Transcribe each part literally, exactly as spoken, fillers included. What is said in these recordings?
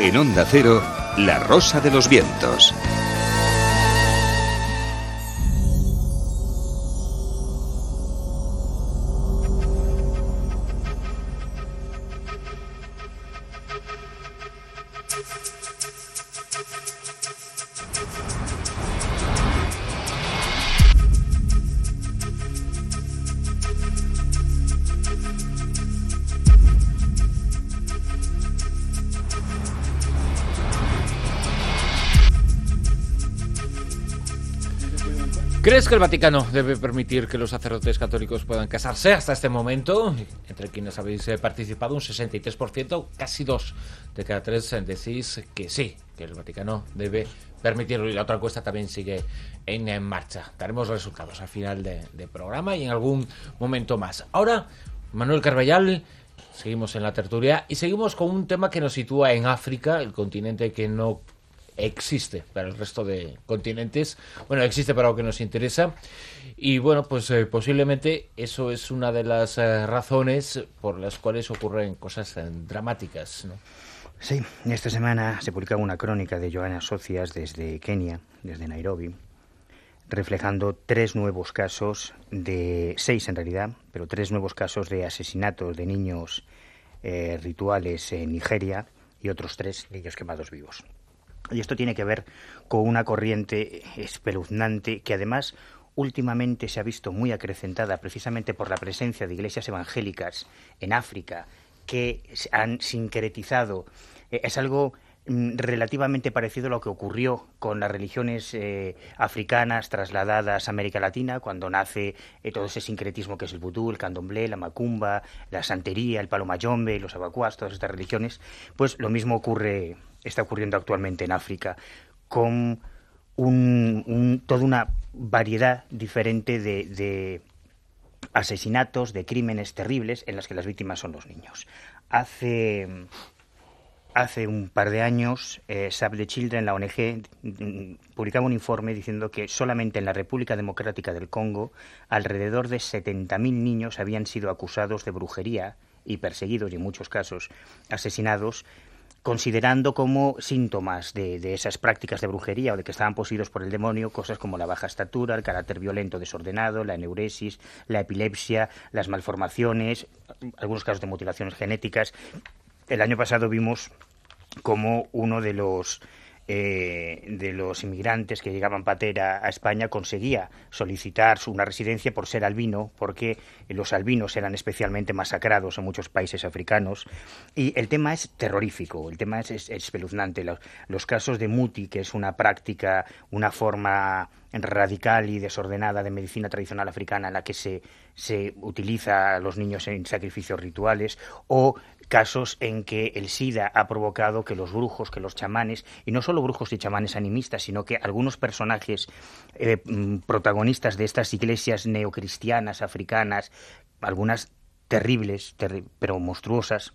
En Onda Cero, La Rosa de los Vientos. ¿Crees que el Vaticano debe permitir que los sacerdotes católicos puedan casarse? Hasta este momento, entre quienes habéis participado, un sesenta y tres por ciento, casi dos de cada tres decís que sí, que el Vaticano debe permitirlo. Y la otra encuesta también sigue en, en marcha. Daremos resultados al final de, de programa y en algún momento más. Ahora, Manuel Carballal, seguimos en la tertulia y seguimos con un tema que nos sitúa en África, el continente que no existe para el resto de continentes. Bueno, existe para lo que nos interesa. Y bueno, pues eh, posiblemente eso es una de las eh, razones por las cuales ocurren cosas eh, dramáticas, ¿no? Sí, esta semana se publicaba una crónica de Joana Socias desde Kenia, desde Nairobi, reflejando tres nuevos casos de, seis en realidad, pero tres nuevos casos de asesinatos de niños eh, rituales en Nigeria y otros tres niños quemados vivos. Y esto tiene que ver con una corriente espeluznante que además últimamente se ha visto muy acrecentada precisamente por la presencia de iglesias evangélicas en África que han sincretizado. Eh, es algo mm, relativamente parecido a lo que ocurrió con las religiones eh, africanas trasladadas a América Latina, cuando nace eh, todo ese sincretismo que es el vudú, el candomblé, la macumba, la santería, el palo mayombe, los abacuás, todas estas religiones. Pues lo mismo ocurre... está ocurriendo actualmente en África, con un, un, toda una variedad diferente de, de asesinatos, de crímenes terribles en las que las víctimas son los niños. Hace, hace un par de años, eh, Save the Children, la O N G, publicaba un informe diciendo que solamente en la República Democrática del Congo alrededor de setenta mil niños habían sido acusados de brujería y perseguidos, y en muchos casos asesinados, considerando como síntomas de, de esas prácticas de brujería o de que estaban poseídos por el demonio cosas como la baja estatura, el carácter violento desordenado, la eneuresis, la epilepsia, las malformaciones, algunos casos de mutilaciones genéticas. El año pasado vimos como uno de los eh, de los inmigrantes que llegaban patera a España conseguía solicitar una residencia por ser albino, porque los albinos eran especialmente masacrados en muchos países africanos. Y el tema es terrorífico, el tema es, es espeluznante. Los, los casos de muti, que es una práctica, una forma radical y desordenada de medicina tradicional africana en la que se, se utiliza a los niños en sacrificios rituales, o casos en que el SIDA ha provocado que los brujos, que los chamanes, y no solo brujos y chamanes animistas, sino que algunos personajes eh, protagonistas de estas iglesias neocristianas africanas, algunas terribles, terri- pero monstruosas,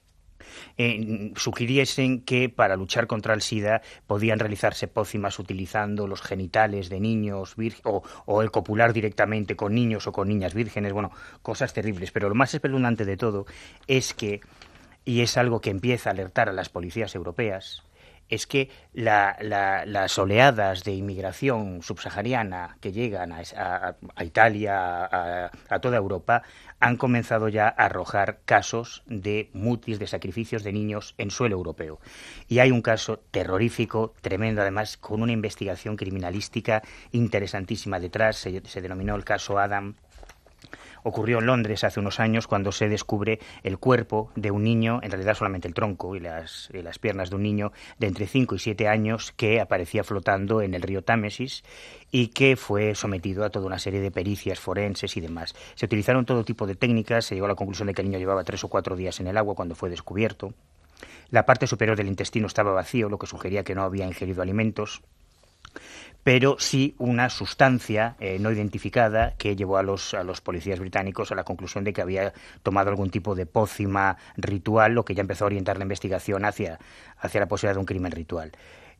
Eh, sugiriesen que para luchar contra el SIDA podían realizarse pócimas utilizando los genitales de niños virgen, o, o el copular directamente con niños o con niñas vírgenes, bueno, cosas terribles. Pero lo más espeluznante de todo es que, y es algo que empieza a alertar a las policías europeas, es que la, la, las oleadas de inmigración subsahariana que llegan a, a, a Italia, a, a toda Europa, han comenzado ya a arrojar casos de mutis, de sacrificios de niños en suelo europeo. Y hay un caso terrorífico, tremendo además, con una investigación criminalística interesantísima detrás. Se, se denominó el caso Adam. Ocurrió en Londres hace unos años cuando se descubre el cuerpo de un niño, en realidad solamente el tronco y las, y las piernas de un niño de entre cinco y siete años que aparecía flotando en el río Támesis y que fue sometido a toda una serie de pericias forenses y demás. Se utilizaron todo tipo de técnicas, se llegó a la conclusión de que el niño llevaba tres o cuatro días en el agua cuando fue descubierto. La parte superior del intestino estaba vacío, lo que sugería que no había ingerido alimentos, pero sí una sustancia eh, no identificada que llevó a los, a los policías británicos a la conclusión de que había tomado algún tipo de pócima ritual, lo que ya empezó a orientar la investigación hacia, hacia la posibilidad de un crimen ritual.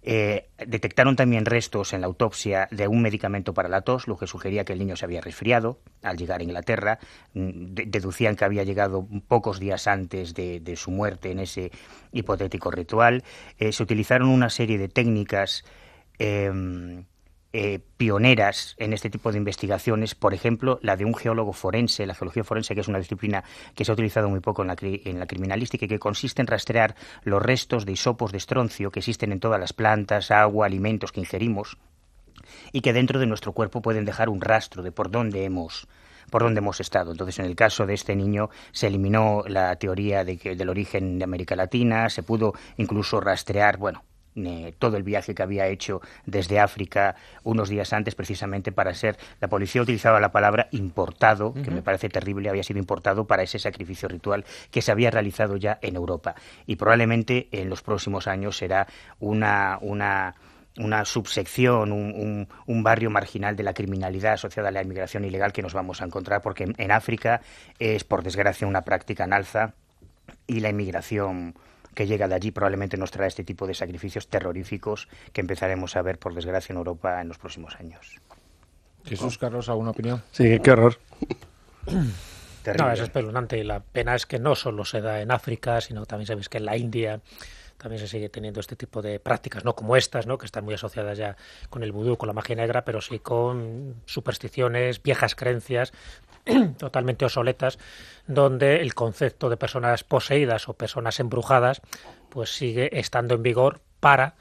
Eh, detectaron también restos en la autopsia de un medicamento para la tos, lo que sugería que el niño se había resfriado al llegar a Inglaterra. De- deducían que había llegado pocos días antes de, de su muerte en ese hipotético ritual. Eh, se utilizaron una serie de técnicas eh, eh, pioneras en este tipo de investigaciones, por ejemplo, la de un geólogo forense, la geología forense, que es una disciplina que se ha utilizado muy poco en la, cri- en la criminalística y que consiste en rastrear los restos de hisopos de estroncio que existen en todas las plantas, agua, alimentos que ingerimos y que dentro de nuestro cuerpo pueden dejar un rastro de por dónde hemos por dónde hemos estado. Entonces, en el caso de este niño se eliminó la teoría de que, del origen de América Latina, se pudo incluso rastrear, bueno, Eh, todo el viaje que había hecho desde África unos días antes, precisamente para ser, la policía utilizaba la palabra importado, que uh-huh. me parece terrible, había sido importado para ese sacrificio ritual que se había realizado ya en Europa, y probablemente en los próximos años será una, una una subsección, un, un, un barrio marginal de la criminalidad asociada a la inmigración ilegal que nos vamos a encontrar, porque en, en África es, por desgracia, una práctica en alza, y la inmigración que llega de allí probablemente nos trae este tipo de sacrificios terroríficos que empezaremos a ver, por desgracia, en Europa en los próximos años. Jesús, Carlos, ¿alguna opinión? Sí, qué horror. No, es espeluznante, y la pena es que no solo se da en África, sino también sabéis que en la India también se sigue teniendo este tipo de prácticas, no como estas, ¿no?, que están muy asociadas ya con el vudú, con la magia negra, pero sí con supersticiones, viejas creencias totalmente obsoletas, donde el concepto de personas poseídas o personas embrujadas pues sigue estando en vigor para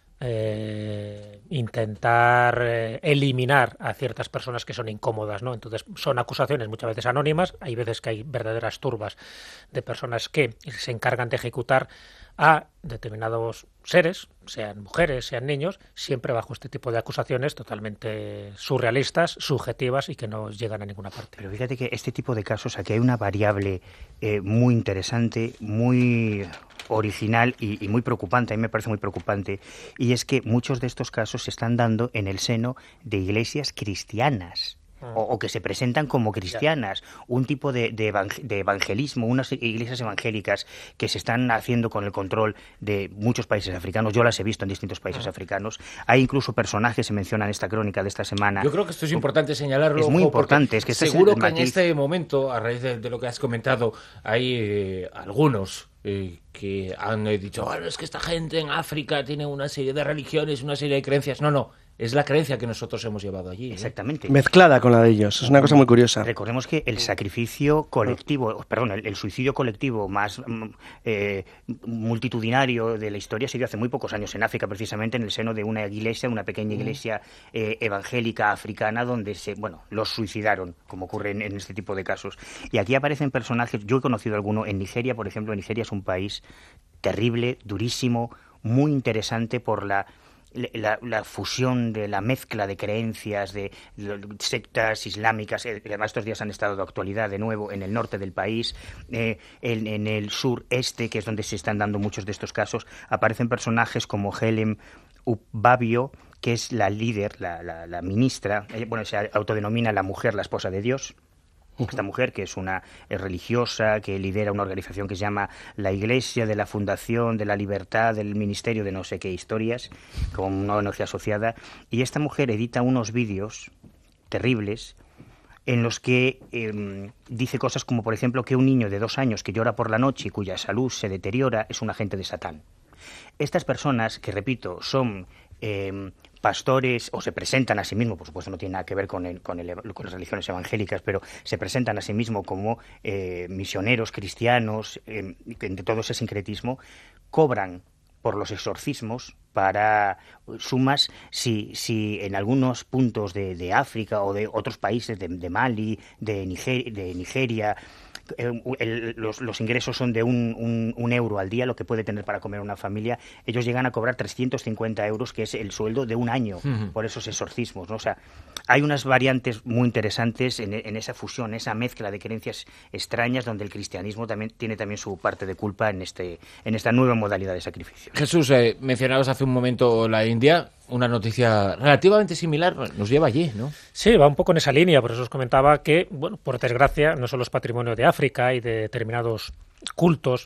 eh, intentar eh, eliminar a ciertas personas que son incómodas, ¿no? Entonces son acusaciones muchas veces anónimas, hay veces que hay verdaderas turbas de personas que se encargan de ejecutar a determinados seres, sean mujeres, sean niños, siempre bajo este tipo de acusaciones totalmente surrealistas, subjetivas y que no llegan a ninguna parte. Pero fíjate que este tipo de casos, aquí hay una variable eh, muy interesante, muy original y, y muy preocupante, a mí me parece muy preocupante, y es que muchos de estos casos se están dando en el seno de iglesias cristianas. O, o que se presentan como cristianas, un tipo de, de, evang- de evangelismo, unas iglesias evangélicas que se están haciendo con el control de muchos países africanos. Yo las he visto en distintos países uh-huh. africanos. Hay incluso personajes, se menciona en esta crónica de esta semana. Yo creo que esto es importante señalarlo. Es muy importante. Es que este seguro es el que matiz. En este momento, a raíz de, de lo que has comentado, hay eh, algunos eh, que han eh, dicho, bueno, es que esta gente en África tiene una serie de religiones, una serie de creencias. No, no. Es la creencia que nosotros hemos llevado allí. ¿eh? Exactamente. Mezclada con la de ellos. Es una cosa muy curiosa. Recordemos que el sacrificio colectivo, perdón, el, el suicidio colectivo más eh, multitudinario de la historia se dio hace muy pocos años en África, precisamente en el seno de una iglesia, una pequeña iglesia eh, evangélica africana, donde se, bueno, los suicidaron, como ocurre en, en este tipo de casos. Y aquí aparecen personajes, yo he conocido alguno en Nigeria, por ejemplo. Nigeria es un país terrible, durísimo, muy interesante por la La, la fusión de la mezcla de creencias, de, de sectas islámicas, eh, además estos días han estado de actualidad de nuevo en el norte del país, eh, en, en el sureste, que es donde se están dando muchos de estos casos, aparecen personajes como Helen Ubabio, que es la líder, la, la, la ministra, eh, bueno, se autodenomina la mujer, la esposa de Dios. Esta mujer, que es una es religiosa, que lidera una organización que se llama la Iglesia de la Fundación de la Libertad del Ministerio de no sé qué historias, con una O N G asociada, y esta mujer edita unos vídeos terribles en los que eh, dice cosas como, por ejemplo, que un niño de dos años que llora por la noche y cuya salud se deteriora es un agente de Satán. Estas personas, que repito, son eh, pastores, o se presentan a sí mismos, por supuesto no tiene nada que ver con, el, con, el, con las religiones evangélicas, pero se presentan a sí mismos como eh, misioneros cristianos, eh, de todo ese sincretismo, cobran por los exorcismos para sumas, si, si en algunos puntos de, de África o de otros países, de, de Mali, de, Niger, de Nigeria, El, el, los, los ingresos son de un, un, un euro al día, lo que puede tener para comer una familia. Ellos llegan a cobrar trescientos cincuenta euros, que es el sueldo de un año, uh-huh. por esos exorcismos, ¿no? O sea, hay unas variantes muy interesantes en, en esa fusión, esa mezcla de creencias extrañas, donde el cristianismo también tiene también su parte de culpa en este en esta nueva modalidad de sacrificio. Jesús, eh, mencionabas hace un momento la India. Una noticia relativamente similar nos lleva allí, ¿no? Sí, va un poco en esa línea, por eso os comentaba que, bueno, por desgracia, no solo es patrimonio de África y de determinados cultos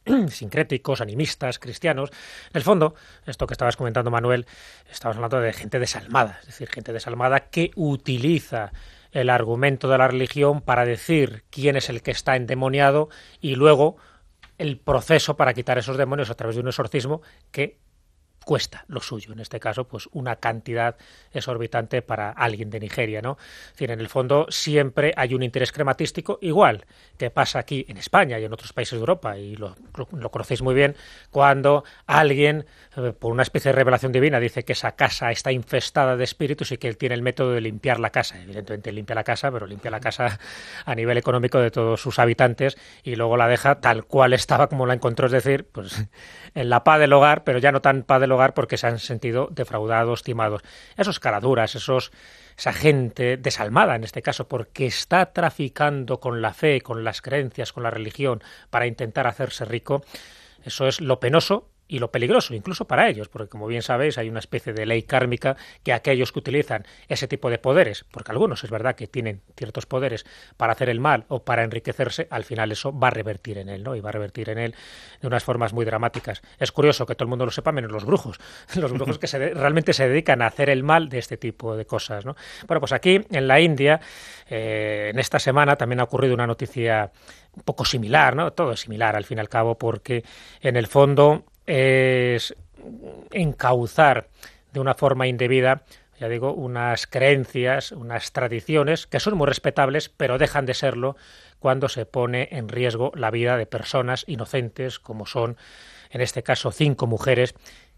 sincréticos, animistas, cristianos. En el fondo, esto que estabas comentando, Manuel, estamos hablando de gente desalmada, es decir, gente desalmada que utiliza el argumento de la religión para decir quién es el que está endemoniado y luego el proceso para quitar esos demonios a través de un exorcismo que cuesta lo suyo, en este caso, pues una cantidad exorbitante para alguien de Nigeria, ¿no? Es decir, en el fondo siempre hay un interés crematístico, igual que pasa aquí en España y en otros países de Europa, y lo, lo, lo conocéis muy bien, cuando alguien, eh, por una especie de revelación divina, dice que esa casa está infestada de espíritus y que él tiene el método de limpiar la casa. Evidentemente limpia la casa, pero limpia la casa a nivel económico de todos sus habitantes y luego la deja tal cual estaba como la encontró, es decir, pues en la paz del hogar, pero ya no tan paz del hogar porque se han sentido defraudados, timados. Esos caraduras, esos, esa gente desalmada en este caso, porque está traficando con la fe, con las creencias, con la religión, para intentar hacerse rico, eso es lo penoso y lo peligroso, incluso para ellos, porque como bien sabéis hay una especie de ley kármica que aquellos que utilizan ese tipo de poderes, porque algunos es verdad que tienen ciertos poderes para hacer el mal o para enriquecerse, al final eso va a revertir en él, ¿no? Y va a revertir en él de unas formas muy dramáticas. Es curioso que todo el mundo lo sepa, menos los brujos, los brujos que se de, realmente se dedican a hacer el mal de este tipo de cosas, ¿no? Bueno, pues aquí en la India, eh, en esta semana también ha ocurrido una noticia un poco similar, ¿no? Todo es similar al fin y al cabo, porque en el fondo es encauzar de una forma indebida, ya digo, unas creencias, unas tradiciones que son muy respetables, pero dejan de serlo cuando se pone en riesgo la vida de personas inocentes, como son, en este caso, cinco mujeres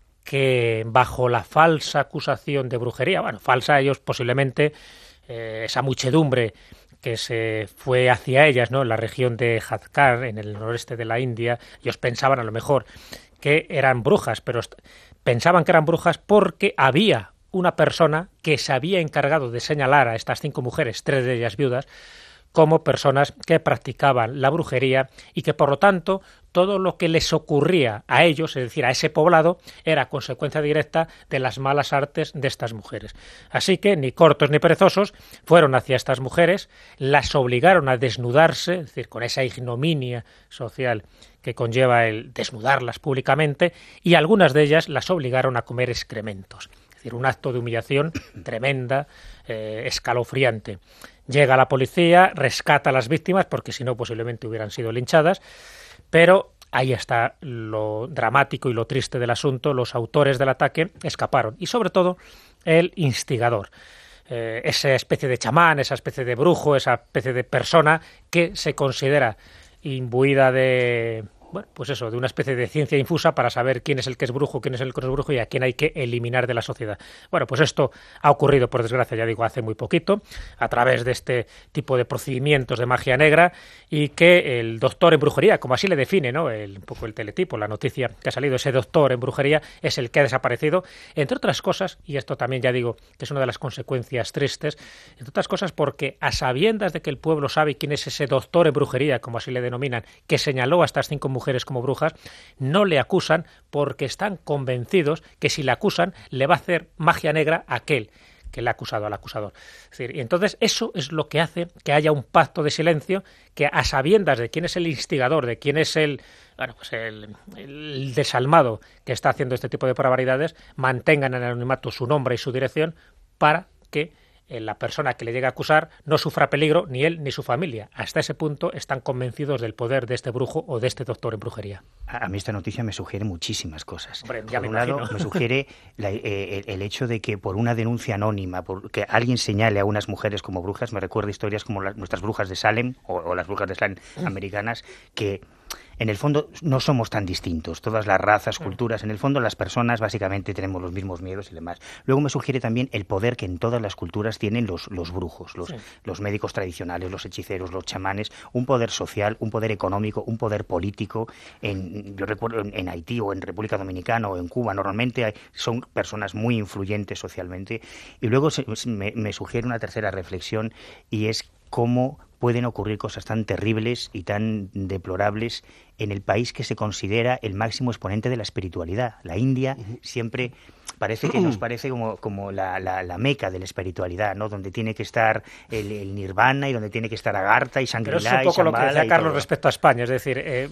que, bajo la falsa acusación de brujería, bueno, falsa ellos posiblemente, eh, esa muchedumbre que se fue hacia ellas, ¿no?, en la región de Jharkhand, en el noreste de la India, ellos pensaban a lo mejor que eran brujas, pero pensaban que eran brujas porque había una persona que se había encargado de señalar a estas cinco mujeres, tres de ellas viudas, como personas que practicaban la brujería y que, por lo tanto, todo lo que les ocurría a ellos, es decir, a ese poblado, era consecuencia directa de las malas artes de estas mujeres. Así que, ni cortos ni perezosos, fueron hacia estas mujeres, las obligaron a desnudarse, es decir, con esa ignominia social que conlleva el desnudarlas públicamente, y algunas de ellas las obligaron a comer excrementos. Es decir, un acto de humillación tremenda, eh, escalofriante. Llega la policía, rescata a las víctimas, porque si no posiblemente hubieran sido linchadas, pero ahí está lo dramático y lo triste del asunto. Los autores del ataque escaparon, y sobre todo el instigador. Eh, esa especie de chamán, esa especie de brujo, esa especie de persona que se considera imbuida de, bueno, pues eso, de una especie de ciencia infusa para saber quién es el que es brujo, quién es el que no es brujo y a quién hay que eliminar de la sociedad. Bueno, pues esto ha ocurrido, por desgracia, ya digo, hace muy poquito, a través de este tipo de procedimientos de magia negra, y que el doctor en brujería, como así le define, ¿no?, el, un poco el teletipo, la noticia que ha salido, ese doctor en brujería es el que ha desaparecido, entre otras cosas, y esto también ya digo que es una de las consecuencias tristes, entre otras cosas porque a sabiendas de que el pueblo sabe quién es ese doctor en brujería, como así le denominan, que señaló a estas cinco mujeres mujeres como brujas, no le acusan porque están convencidos que si le acusan le va a hacer magia negra a aquel que le ha acusado al acusador. Es decir, y entonces eso es lo que hace que haya un pacto de silencio, que a sabiendas de quién es el instigador, de quién es el, bueno, pues el, el desalmado que está haciendo este tipo de barbaridades, mantengan en anonimato su nombre y su dirección para que la persona que le llega a acusar no sufra peligro, ni él ni su familia. Hasta ese punto están convencidos del poder de este brujo o de este doctor en brujería. A mí esta noticia me sugiere muchísimas cosas. Hombre, ya por me un imagino. lado, me sugiere la, eh, el hecho de que por una denuncia anónima, por que alguien señale a unas mujeres como brujas, me recuerda historias como la, nuestras brujas de Salem o, o las brujas de Salem americanas, que en el fondo no somos tan distintos, todas las razas, culturas, en el fondo las personas básicamente tenemos los mismos miedos y demás. Luego me sugiere también el poder que en todas las culturas tienen los, los brujos, los, sí. los médicos tradicionales, los hechiceros, los chamanes, un poder social, un poder económico, un poder político. En, yo recuerdo en, en Haití o en República Dominicana o en Cuba normalmente hay, son personas muy influyentes socialmente. Y luego se, me, me sugiere una tercera reflexión, y es cómo pueden ocurrir cosas tan terribles y tan deplorables en el país que se considera el máximo exponente de la espiritualidad. La India siempre parece que nos parece como, como la, la, la meca de la espiritualidad, ¿no?, donde tiene que estar el, el nirvana y donde tiene que estar Agartha y Shangri-La. Pero es un poco lo que decía Carlos respecto a España, es decir, eh,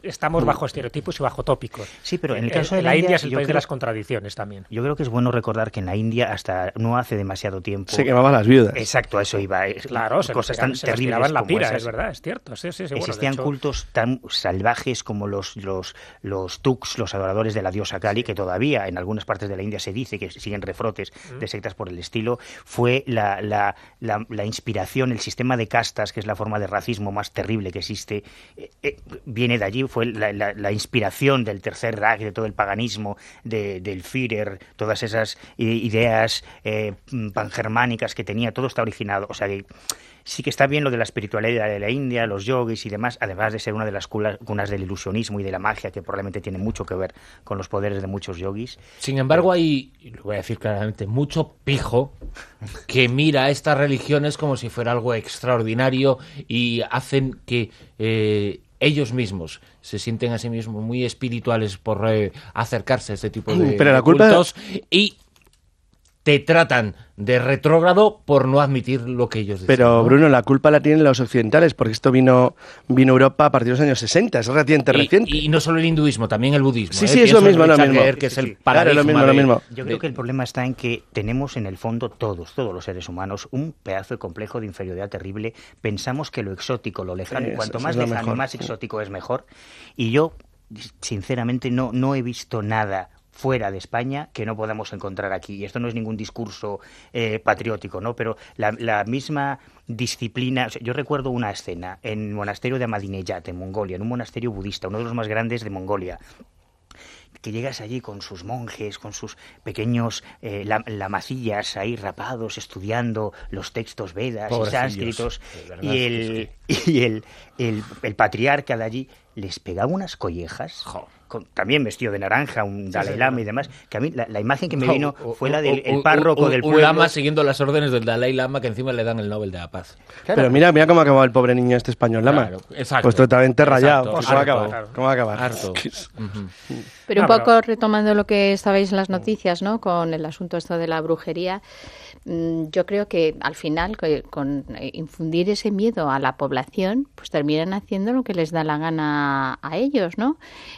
estamos bajo estereotipos y bajo tópicos. Sí, pero en el caso de la, la India, India es el yo país creo, de las contradicciones también. Yo creo que es bueno recordar que en la India hasta no hace demasiado tiempo se quemaban las viudas. Exacto, a eso iba. Claro, se cosas tiraban, tan se terribles tiraban la como pira, esas. es verdad, es cierto. Sí, sí, sí, Existían bueno, de hecho, cultos tan salvajes como los los los tuks, los adoradores de la diosa Kali, sí. que todavía en algunas partes de la India se dice que siguen refrotes mm. de sectas por el estilo. Fue la, la, la, la inspiración, el sistema de castas, que es la forma de racismo más terrible que existe, eh, eh, viene de allí. Fue la, la, la inspiración del Tercer Reich, de todo el paganismo, de, del Führer, todas esas ideas eh, pangermánicas que tenía, todo está originado. O sea, que sí que está bien lo de la espiritualidad de la India, los yogis y demás, además de ser una de las cunas del ilusionismo y de la magia, que probablemente tiene mucho que ver con los poderes de muchos yogis. Sin embargo, pero... hay, y lo voy a decir claramente, mucho pijo que mira a estas religiones como si fuera algo extraordinario y hacen que eh, ellos mismos se sienten a sí mismos muy espirituales por eh, acercarse a este tipo de, pero la de culpa... cultos y te tratan de retrógrado por no admitir lo que ellos dicen. Pero, ¿no? Bruno, la culpa la tienen los occidentales, porque esto vino vino a Europa a partir de los años sesenta, es relativamente y, reciente. Y no solo el hinduismo, también el budismo. Sí, ¿eh? sí, es lo mismo, lo mismo. Que es el sí, sí. paradigma Claro, lo mismo, de, lo mismo. Yo creo de... que el problema está en que tenemos en el fondo todos, todos los seres humanos, un pedazo de complejo de inferioridad terrible. Pensamos que lo exótico, lo lejano, Sí, y cuanto eso más es lo lejano y mejor. más exótico es mejor. Y yo, sinceramente, no, no he visto nada fuera de España que no podamos encontrar aquí. Y esto no es ningún discurso eh, patriótico, ¿no? Pero la, la misma disciplina... O sea, yo recuerdo una escena en el monasterio de Ahmadinejad, en Mongolia, en un monasterio budista, uno de los más grandes de Mongolia, que llegas allí con sus monjes, con sus pequeños eh, lamacillas ahí rapados, estudiando los textos Vedas y sánscritos, y el, sí. y el, el, el patriarca de allí les pegaba unas collejas... Jo. Con, también vestido de naranja, un Dalai Lama y demás, que a mí la, la imagen que me no, vino fue la del el párroco un, del pueblo. Un lama siguiendo las órdenes del Dalai Lama, que encima le dan el Nobel de la Paz. Claro. Pero mira, mira cómo ha acabado el pobre niño este español, Lama. Claro, exacto. Pues totalmente rayado. Exacto, ¿Cómo, va a harto, acabar? ¿Cómo va a acabar? Harto. Uh-huh. Pero un poco no, pero... retomando lo que estabais en las noticias, ¿no? Con el asunto esto de la brujería, yo creo que al final con infundir ese miedo a la población, pues terminan haciendo lo que les da la gana a ellos, ¿no?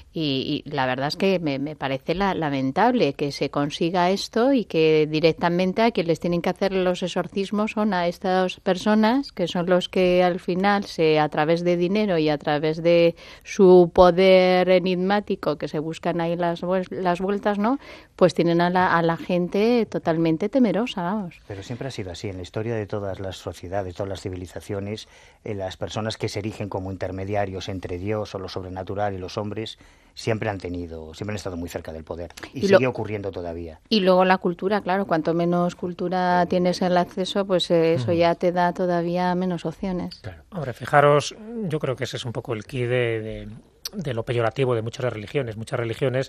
Y, y la verdad es que me, me parece la, lamentable que se consiga esto y que directamente a quien les tienen que hacer los exorcismos son a estas personas, que son los que al final, se a través de dinero y a través de su poder enigmático, que se buscan ahí las, las vueltas, ¿no? Pues tienen a la, a la gente totalmente temerosa, vamos. Pero siempre ha sido así. En la historia de todas las sociedades, todas las civilizaciones, eh, las personas que se erigen como intermediarios entre Dios o lo sobrenatural y los hombres siempre han tenido, siempre han estado muy cerca del poder. Y, y sigue lo, ocurriendo todavía. Y luego la cultura, claro. Cuanto menos cultura tienes el acceso, pues eh, eso ya te da todavía menos opciones. Claro. Hombre, fijaros, yo creo que ese es un poco el quid de, de, de lo peyorativo de muchas religiones. Muchas religiones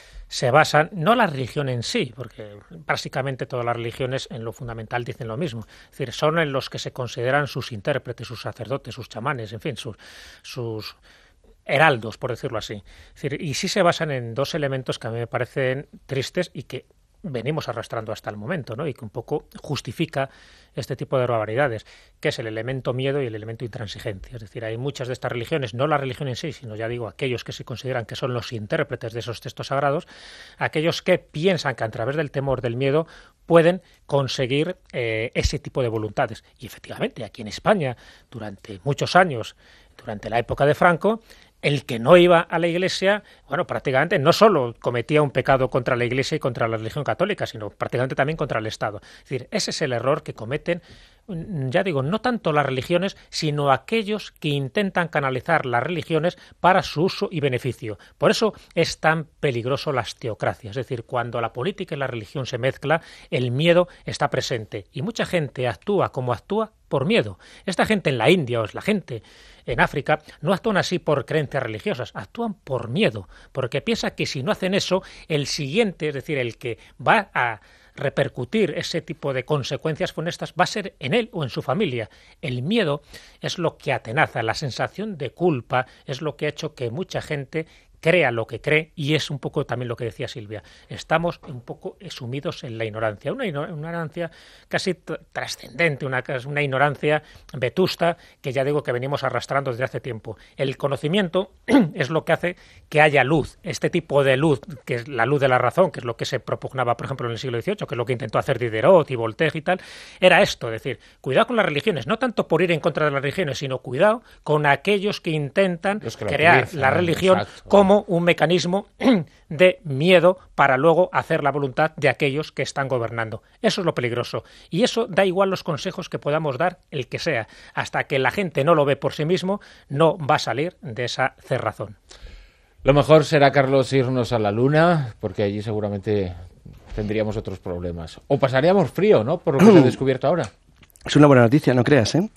se basan, no la religión en sí, porque básicamente todas las religiones en lo fundamental dicen lo mismo. Es decir, son en los que se consideran sus intérpretes, sus sacerdotes, sus chamanes, en fin, sus... sus heraldos, por decirlo así. Es decir, y sí se basan en dos elementos que a mí me parecen tristes y que venimos arrastrando hasta el momento, ¿no? Y que un poco justifica este tipo de barbaridades, que es el elemento miedo y el elemento intransigencia. Es decir, hay muchas de estas religiones, no la religión en sí, sino ya digo, aquellos que se consideran que son los intérpretes de esos textos sagrados, aquellos que piensan que a través del temor, del miedo, pueden conseguir eh, ese tipo de voluntades. Y efectivamente, aquí en España, durante muchos años, durante la época de Franco, el que no iba a la Iglesia, bueno, prácticamente no solo cometía un pecado contra la Iglesia y contra la religión católica, sino prácticamente también contra el Estado. Es decir, ese es el error que cometen, ya digo, no tanto las religiones, sino aquellos que intentan canalizar las religiones para su uso y beneficio. Por eso es tan peligroso las teocracias. Es decir, cuando la política y la religión se mezcla, el miedo está presente. Y mucha gente actúa como actúa por miedo. Esta gente en la India o es la gente en África no actúan así por creencias religiosas, actúan por miedo, porque piensa que si no hacen eso, el siguiente, es decir, el que va a repercutir ese tipo de consecuencias funestas va a ser en él o en su familia. El miedo es lo que atenaza, la sensación de culpa es lo que ha hecho que mucha gente crea lo que cree, y es un poco también lo que decía Silvia. Estamos un poco sumidos en la ignorancia, una ignorancia casi trascendente, una, una ignorancia vetusta que ya digo que venimos arrastrando desde hace tiempo. El conocimiento es lo que hace que haya luz, este tipo de luz, que es la luz de la razón, que es lo que se propugnaba, por ejemplo, en el siglo dieciocho, que es lo que intentó hacer Diderot y Voltaire y tal, era esto, es decir, cuidado con las religiones, no tanto por ir en contra de las religiones, sino cuidado con aquellos que intentan que crear utilizan, la religión exacto. como un mecanismo de miedo para luego hacer la voluntad de aquellos que están gobernando. Eso es lo peligroso. Y eso da igual los consejos que podamos dar, el que sea. Hasta que la gente no lo ve por sí mismo, no va a salir de esa cerrazón. Lo mejor será, Carlos, irnos a la Luna, porque allí seguramente tendríamos otros problemas. O pasaríamos frío, ¿no? Por lo que se ha descubierto ahora. Es una buena noticia, no creas, ¿eh?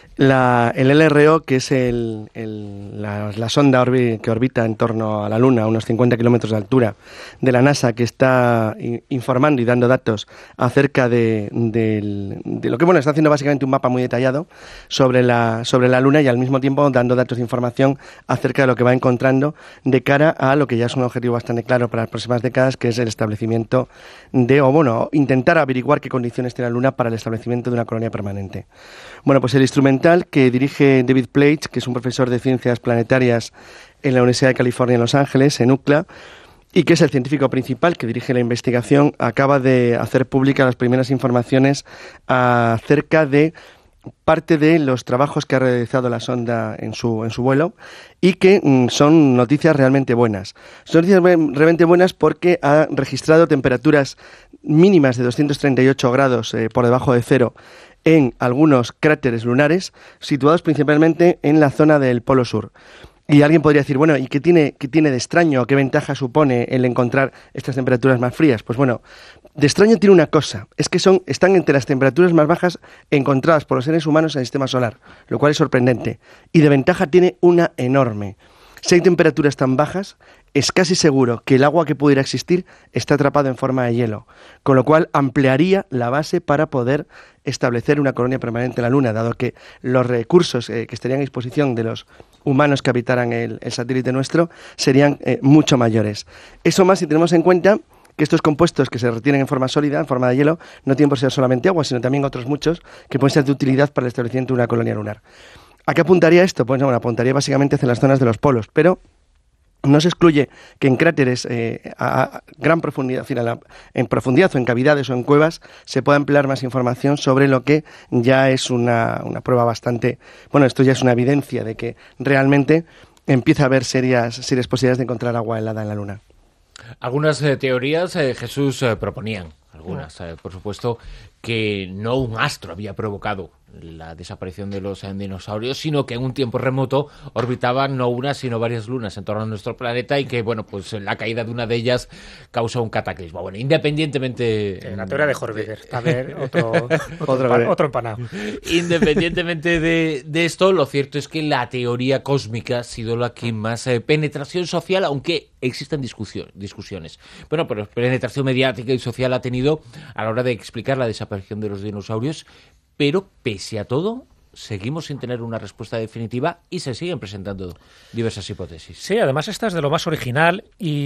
La, el L R O, que es el, el, la, la sonda orbi, que orbita en torno a la Luna, a unos cincuenta kilómetros de altura, de la NASA, que está informando y dando datos acerca de, de, de lo que, bueno, está haciendo básicamente un mapa muy detallado sobre la, sobre la Luna y al mismo tiempo dando datos de información acerca de lo que va encontrando de cara a lo que ya es un objetivo bastante claro para las próximas décadas, que es el establecimiento de, o bueno, intentar averiguar qué condiciones tiene la Luna para el establecimiento de una colonia permanente. Bueno, pues el instrumental que dirige David Plage, que es un profesor de ciencias planetarias en la Universidad de California en Los Ángeles, en U C L A, y que es el científico principal que dirige la investigación, acaba de hacer públicas las primeras informaciones acerca de parte de los trabajos que ha realizado la sonda en su, en su vuelo y que mm, son noticias realmente buenas. Son noticias realmente buenas porque ha registrado temperaturas mínimas de doscientos treinta y ocho grados eh, por debajo de cero en algunos cráteres lunares situados principalmente en la zona del Polo Sur. Y alguien podría decir, bueno, ¿y qué tiene, qué tiene de extraño? ¿Qué ventaja supone el encontrar estas temperaturas más frías? Pues bueno, de extraño tiene una cosa, es que son, están entre las temperaturas más bajas encontradas por los seres humanos en el sistema solar, lo cual es sorprendente. Y de ventaja tiene una enorme. Si hay temperaturas tan bajas, es casi seguro que el agua que pudiera existir está atrapada en forma de hielo, con lo cual ampliaría la base para poder establecer una colonia permanente en la Luna, dado que los recursos eh, que estarían a disposición de los humanos que habitaran el, el satélite nuestro serían eh, mucho mayores. Eso más si tenemos en cuenta que estos compuestos que se retienen en forma sólida, en forma de hielo, no tienen por ser solamente agua, sino también otros muchos que pueden ser de utilidad para el establecimiento de una colonia lunar. ¿A qué apuntaría esto? Pues bueno, apuntaría básicamente hacia las zonas de los polos, pero no se excluye que en cráteres eh, a gran profundidad, en profundidad o en cavidades o en cuevas, se pueda emplear más información sobre lo que ya es una, una prueba bastante... Bueno, esto ya es una evidencia de que realmente empieza a haber serias, serias posibilidades de encontrar agua helada en la Luna. Algunas eh, teorías eh, Jesús eh, proponían, algunas, eh, por supuesto, que no un astro había provocado la desaparición de los dinosaurios, sino que en un tiempo remoto orbitaban no una, sino varias lunas en torno a nuestro planeta y que, bueno, pues la caída de una de ellas causó un cataclismo. Bueno, independientemente... Sí, la teoría de Horviger. A ver, otro, otro, otro, otro empanado. Independientemente de, de esto, lo cierto es que la teoría cósmica ha sido la que más eh, penetración social, aunque existen discusión, discusiones. Bueno, pero penetración mediática y social ha tenido a la hora de explicar la desaparición de los dinosaurios, pero pese a todo, seguimos sin tener una respuesta definitiva y se siguen presentando diversas hipótesis. Sí, además esta es de lo más original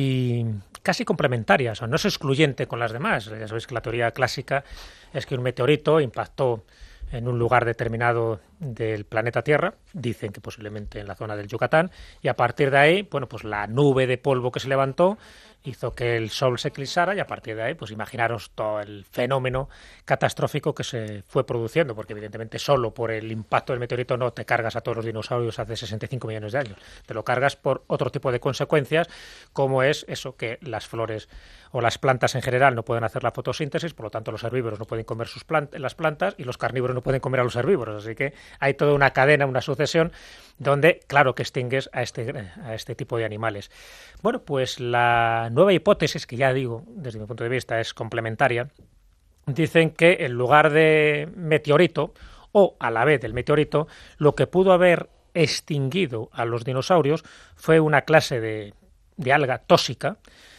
y casi complementaria, o sea, no es excluyente con las demás. Ya sabéis que la teoría clásica es que un meteorito impactó en un lugar determinado del planeta Tierra, dicen que posiblemente en la zona del Yucatán, y a partir de ahí, bueno, pues la nube de polvo que se levantó hizo que el Sol se eclipsara y a partir de ahí, pues imaginaros todo el fenómeno catastrófico que se fue produciendo, porque evidentemente solo por el impacto del meteorito no te cargas a todos los dinosaurios hace sesenta y cinco millones de años, te lo cargas por otro tipo de consecuencias, como es eso que las flores o las plantas en general no pueden hacer la fotosíntesis, por lo tanto los herbívoros no pueden comer sus plant- las plantas y los carnívoros no pueden comer a los herbívoros, así que hay toda una cadena, una sucesión donde, claro, que extingues a este, a este tipo de animales. Bueno, pues la nueva hipótesis, que ya digo, desde mi punto de vista es complementaria, dicen que en lugar de meteorito, o a la vez del meteorito, lo que pudo haber extinguido a los dinosaurios fue una clase de, de alga tóxica,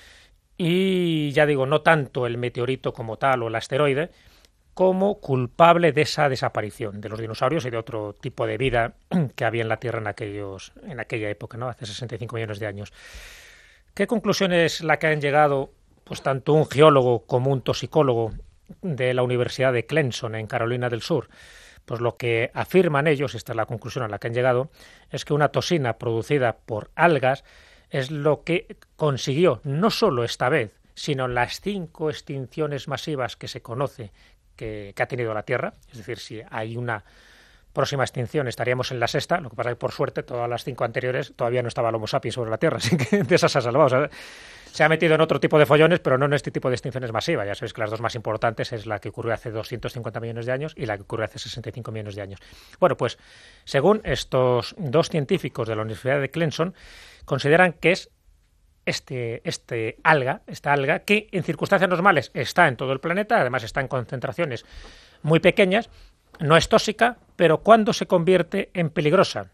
y ya digo, no tanto el meteorito como tal o el asteroide, como culpable de esa desaparición de los dinosaurios y de otro tipo de vida que había en la Tierra en aquellos en aquella época, ¿no? Hace sesenta y cinco millones de años. ¿Qué conclusión es la que han llegado pues tanto un geólogo como un toxicólogo de la Universidad de Clemson en Carolina del Sur? Pues lo que afirman ellos, esta es la conclusión a la que han llegado, es que una toxina producida por algas es lo que consiguió, no solo esta vez, sino en las cinco extinciones masivas que se conoce que, que ha tenido la Tierra. Es decir, si hay una próxima extinción estaríamos en la sexta, lo que pasa es que por suerte todas las cinco anteriores todavía no estaba el Homo sapiens sobre la Tierra, así que de esas se ha salvado. O sea, se ha metido en otro tipo de follones, pero no en este tipo de extinciones masivas. Ya sabéis que las dos más importantes es la que ocurrió hace doscientos cincuenta millones de años y la que ocurrió hace sesenta y cinco millones de años. Bueno, pues según estos dos científicos de la Universidad de Clemson, consideran que es este, este alga, esta alga que en circunstancias normales está en todo el planeta, además está en concentraciones muy pequeñas, no es tóxica, pero ¿cuándo se convierte en peligrosa?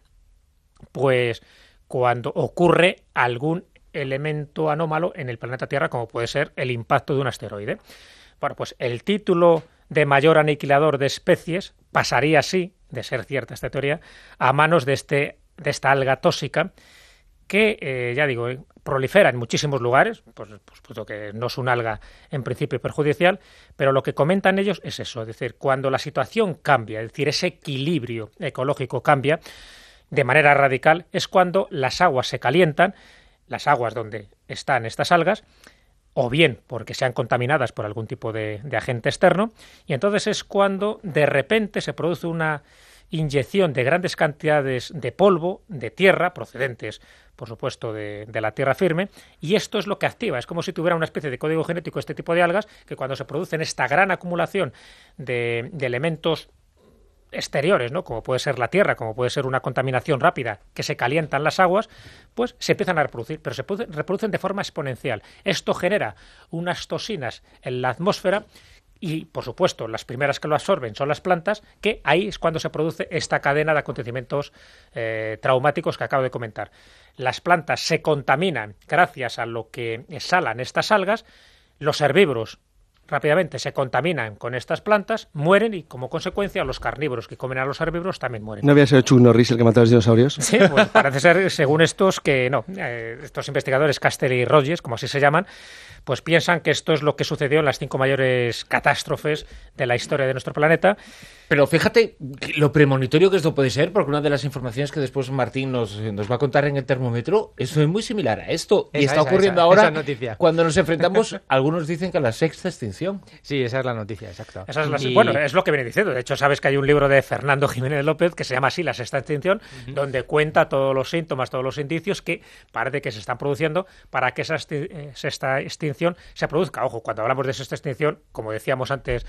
Pues cuando ocurre algún elemento anómalo en el planeta Tierra, como puede ser el impacto de un asteroide. Bueno, pues el título de mayor aniquilador de especies pasaría así, de ser cierta esta teoría, a manos de, este, de esta alga tóxica que, eh, ya digo, eh, prolifera en muchísimos lugares, pues, pues puesto que no es un alga en principio perjudicial, pero lo que comentan ellos es eso, es decir, cuando la situación cambia, es decir, ese equilibrio ecológico cambia de manera radical, es cuando las aguas se calientan, las aguas donde están estas algas, o bien porque sean contaminadas por algún tipo de, de agente externo, y entonces es cuando de repente se produce una inyección de grandes cantidades de polvo, de tierra, procedentes, por supuesto, de, de la tierra firme, y esto es lo que activa. Es como si tuviera una especie de código genético este tipo de algas, que cuando se producen esta gran acumulación de, de elementos exteriores, ¿no? Como puede ser la tierra, como puede ser una contaminación rápida, que se calientan las aguas, pues se empiezan a reproducir, pero se reproducen de forma exponencial. Esto genera unas toxinas en la atmósfera y, por supuesto, las primeras que lo absorben son las plantas, que ahí es cuando se produce esta cadena de acontecimientos eh, traumáticos que acabo de comentar. Las plantas se contaminan gracias a lo que exhalan estas algas, los herbívoros rápidamente se contaminan con estas plantas, mueren y, como consecuencia, los carnívoros que comen a los herbívoros también mueren. ¿No había sido Chuck Norris el que mató a los dinosaurios? Sí, pues parece ser, según estos, que no. Eh, estos investigadores, Caster y Rogers, como así se llaman, pues piensan que esto es lo que sucedió en las cinco mayores catástrofes de la historia de nuestro planeta. Pero fíjate lo premonitorio que esto puede ser, porque una de las informaciones que después Martín nos, nos va a contar en el termómetro, eso es muy similar a esto. Esa, y está esa, ocurriendo esa, ahora esa noticia. Cuando nos enfrentamos, algunos dicen que a la sexta extinción. Sí, esa es la noticia, exacto. Esa es la, y... Bueno, es lo que viene diciendo. De hecho, sabes que hay un libro de Fernando Jiménez López que se llama así, La sexta extinción, uh-huh. donde cuenta todos los síntomas, todos los indicios que parece que se están produciendo para que esa esti- sexta extinción se produzca. Ojo, cuando hablamos de sexta extinción, como decíamos antes,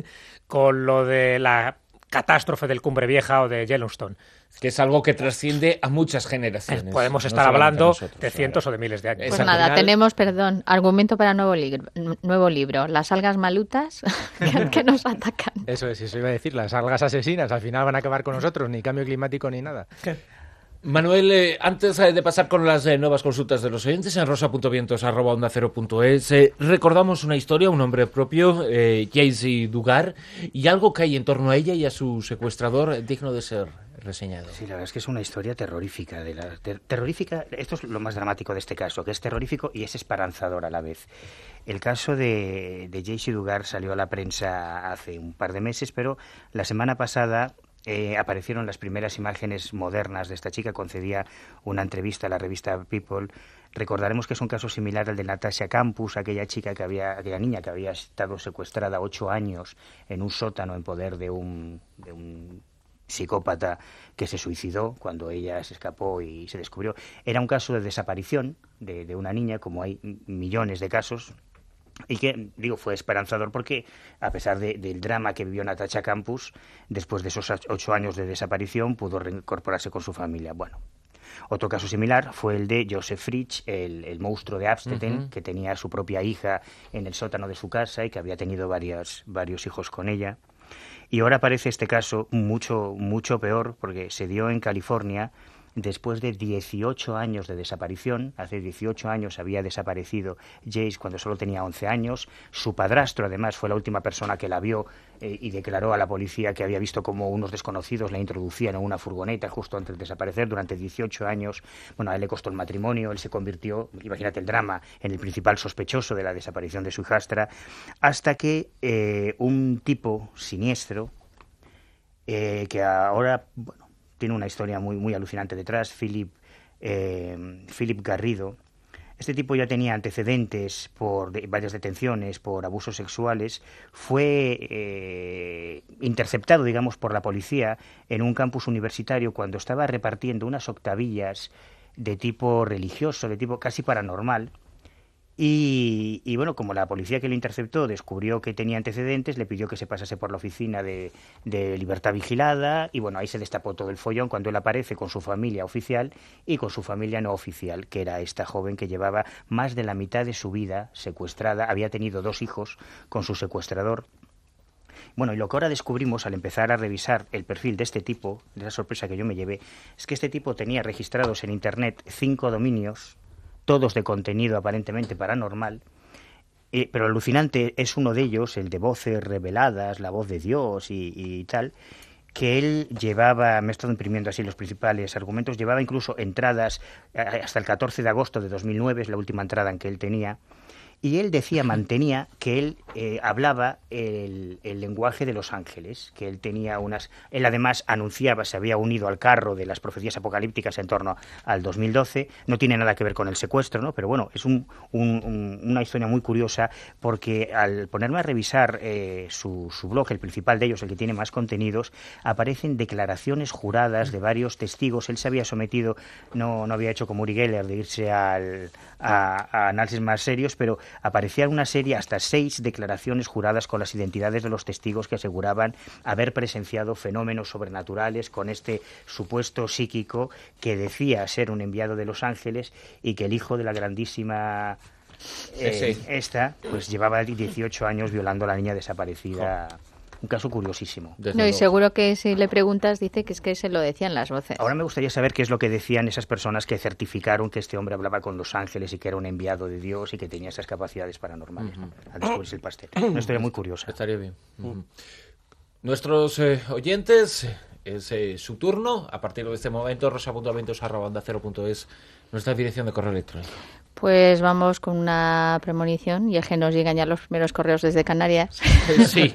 con lo de la catástrofe del Cumbre Vieja o de Yellowstone, que es algo que trasciende a muchas generaciones. Podemos no estar hablando nosotros, de cientos claro. o de miles de años. Pues Al nada, final... tenemos, perdón, argumento para nuevo, li- nuevo libro. Las algas malutas que, que nos atacan. Eso es, eso iba a decir, las algas asesinas al final van a acabar con nosotros, ni cambio climático ni nada. Manuel, eh, antes eh, de pasar con las eh, nuevas consultas de los oyentes en rosa punto vientos arroba onda cero punto es, eh, recordamos una historia, un nombre propio, eh, Jessie Dugar, y algo que hay en torno a ella y a su secuestrador eh, digno de ser reseñado. Sí, la verdad es que es una historia terrorífica. De la, ter, terrorífica, esto es lo más dramático de este caso, que es terrorífico y es esperanzador a la vez. El caso de, de Jessie Dugar salió a la prensa hace un par de meses, pero la semana pasada... Eh, aparecieron las primeras imágenes modernas de esta chica. Concedía una entrevista a la revista People. Recordaremos que es un caso similar al de Natasha Campus, aquella chica que había, aquella niña que había estado secuestrada ocho años en un sótano en poder de un, de un psicópata que se suicidó cuando ella se escapó y se descubrió. Era un caso de desaparición de, de una niña, como hay millones de casos. Y que, digo, fue esperanzador porque, a pesar de, del drama que vivió Natasha Campus, después de esos ocho años de desaparición, pudo reincorporarse con su familia. Bueno, otro caso similar fue el de Joseph Fritsch, el, el monstruo de Amstetten, uh-huh. que tenía a su propia hija en el sótano de su casa y que había tenido varias, varios hijos con ella. Y ahora aparece este caso mucho, mucho peor porque se dio en California después de dieciocho años de desaparición. Hace dieciocho años había desaparecido Jace cuando solo tenía once años. Su padrastro, además, fue la última persona que la vio eh, y declaró a la policía que había visto cómo unos desconocidos la introducían en una furgoneta justo antes de desaparecer. Durante dieciocho años, bueno, a él le costó el matrimonio, él se convirtió, imagínate el drama, en el principal sospechoso de la desaparición de su hijastra, hasta que eh, un tipo siniestro, eh, que ahora, bueno, tiene una historia muy, muy alucinante detrás, Philip, eh, Philip Garrido. Este tipo ya tenía antecedentes por de, varias detenciones por abusos sexuales. Fue eh, interceptado, digamos, por la policía en un campus universitario cuando estaba repartiendo unas octavillas de tipo religioso, de tipo casi paranormal. Y, y bueno, como la policía que lo interceptó descubrió que tenía antecedentes, le pidió que se pasase por la oficina de, de libertad vigilada, y bueno, ahí se destapó todo el follón cuando él aparece con su familia oficial y con su familia no oficial, que era esta joven que llevaba más de la mitad de su vida secuestrada, había tenido dos hijos con su secuestrador. Bueno, y lo que ahora descubrimos al empezar a revisar el perfil de este tipo, de la sorpresa que yo me llevé, es que este tipo tenía registrados en Internet cinco dominios, todos de contenido aparentemente paranormal, eh, pero alucinante es uno de ellos, el de voces reveladas, la voz de Dios y, y tal, que él llevaba, me he estado imprimiendo así los principales argumentos, llevaba incluso entradas hasta el catorce de agosto de dos mil nueve, es la última entrada en que él tenía, y él decía, mantenía que él eh, hablaba el, el lenguaje de los ángeles, que él tenía unas... Él además anunciaba, se había unido al carro de las profecías apocalípticas en torno al dos mil doce, no tiene nada que ver con el secuestro, ¿no? Pero bueno, es un, un, un, una historia muy curiosa, porque al ponerme a revisar eh, su, su blog, el principal de ellos, el que tiene más contenidos, aparecen declaraciones juradas de varios testigos. Él se había sometido, no, no había hecho como Uri Geller, de irse al, a, a análisis más serios, pero aparecía una serie, hasta seis declaraciones juradas con las identidades de los testigos que aseguraban haber presenciado fenómenos sobrenaturales con este supuesto psíquico que decía ser un enviado de los ángeles y que el hijo de la grandísima eh, sí. esta, pues llevaba dieciocho años violando a la niña desaparecida. Un caso curiosísimo. No, y seguro que si le preguntas dice que es que se lo decían las voces. Ahora me gustaría saber qué es lo que decían esas personas que certificaron que este hombre hablaba con los ángeles y que era un enviado de Dios y que tenía esas capacidades paranormales, uh-huh. A descubrirse el pastel. Una historia muy curiosa. Estaría bien. Uh-huh. Nuestros eh, oyentes, es eh, su turno. A partir de este momento, rosa punto ventos arroba onda cero punto es nuestra dirección de correo electrónico. Pues vamos con una premonición, y es que nos llegan ya los primeros correos desde Canarias. Sí.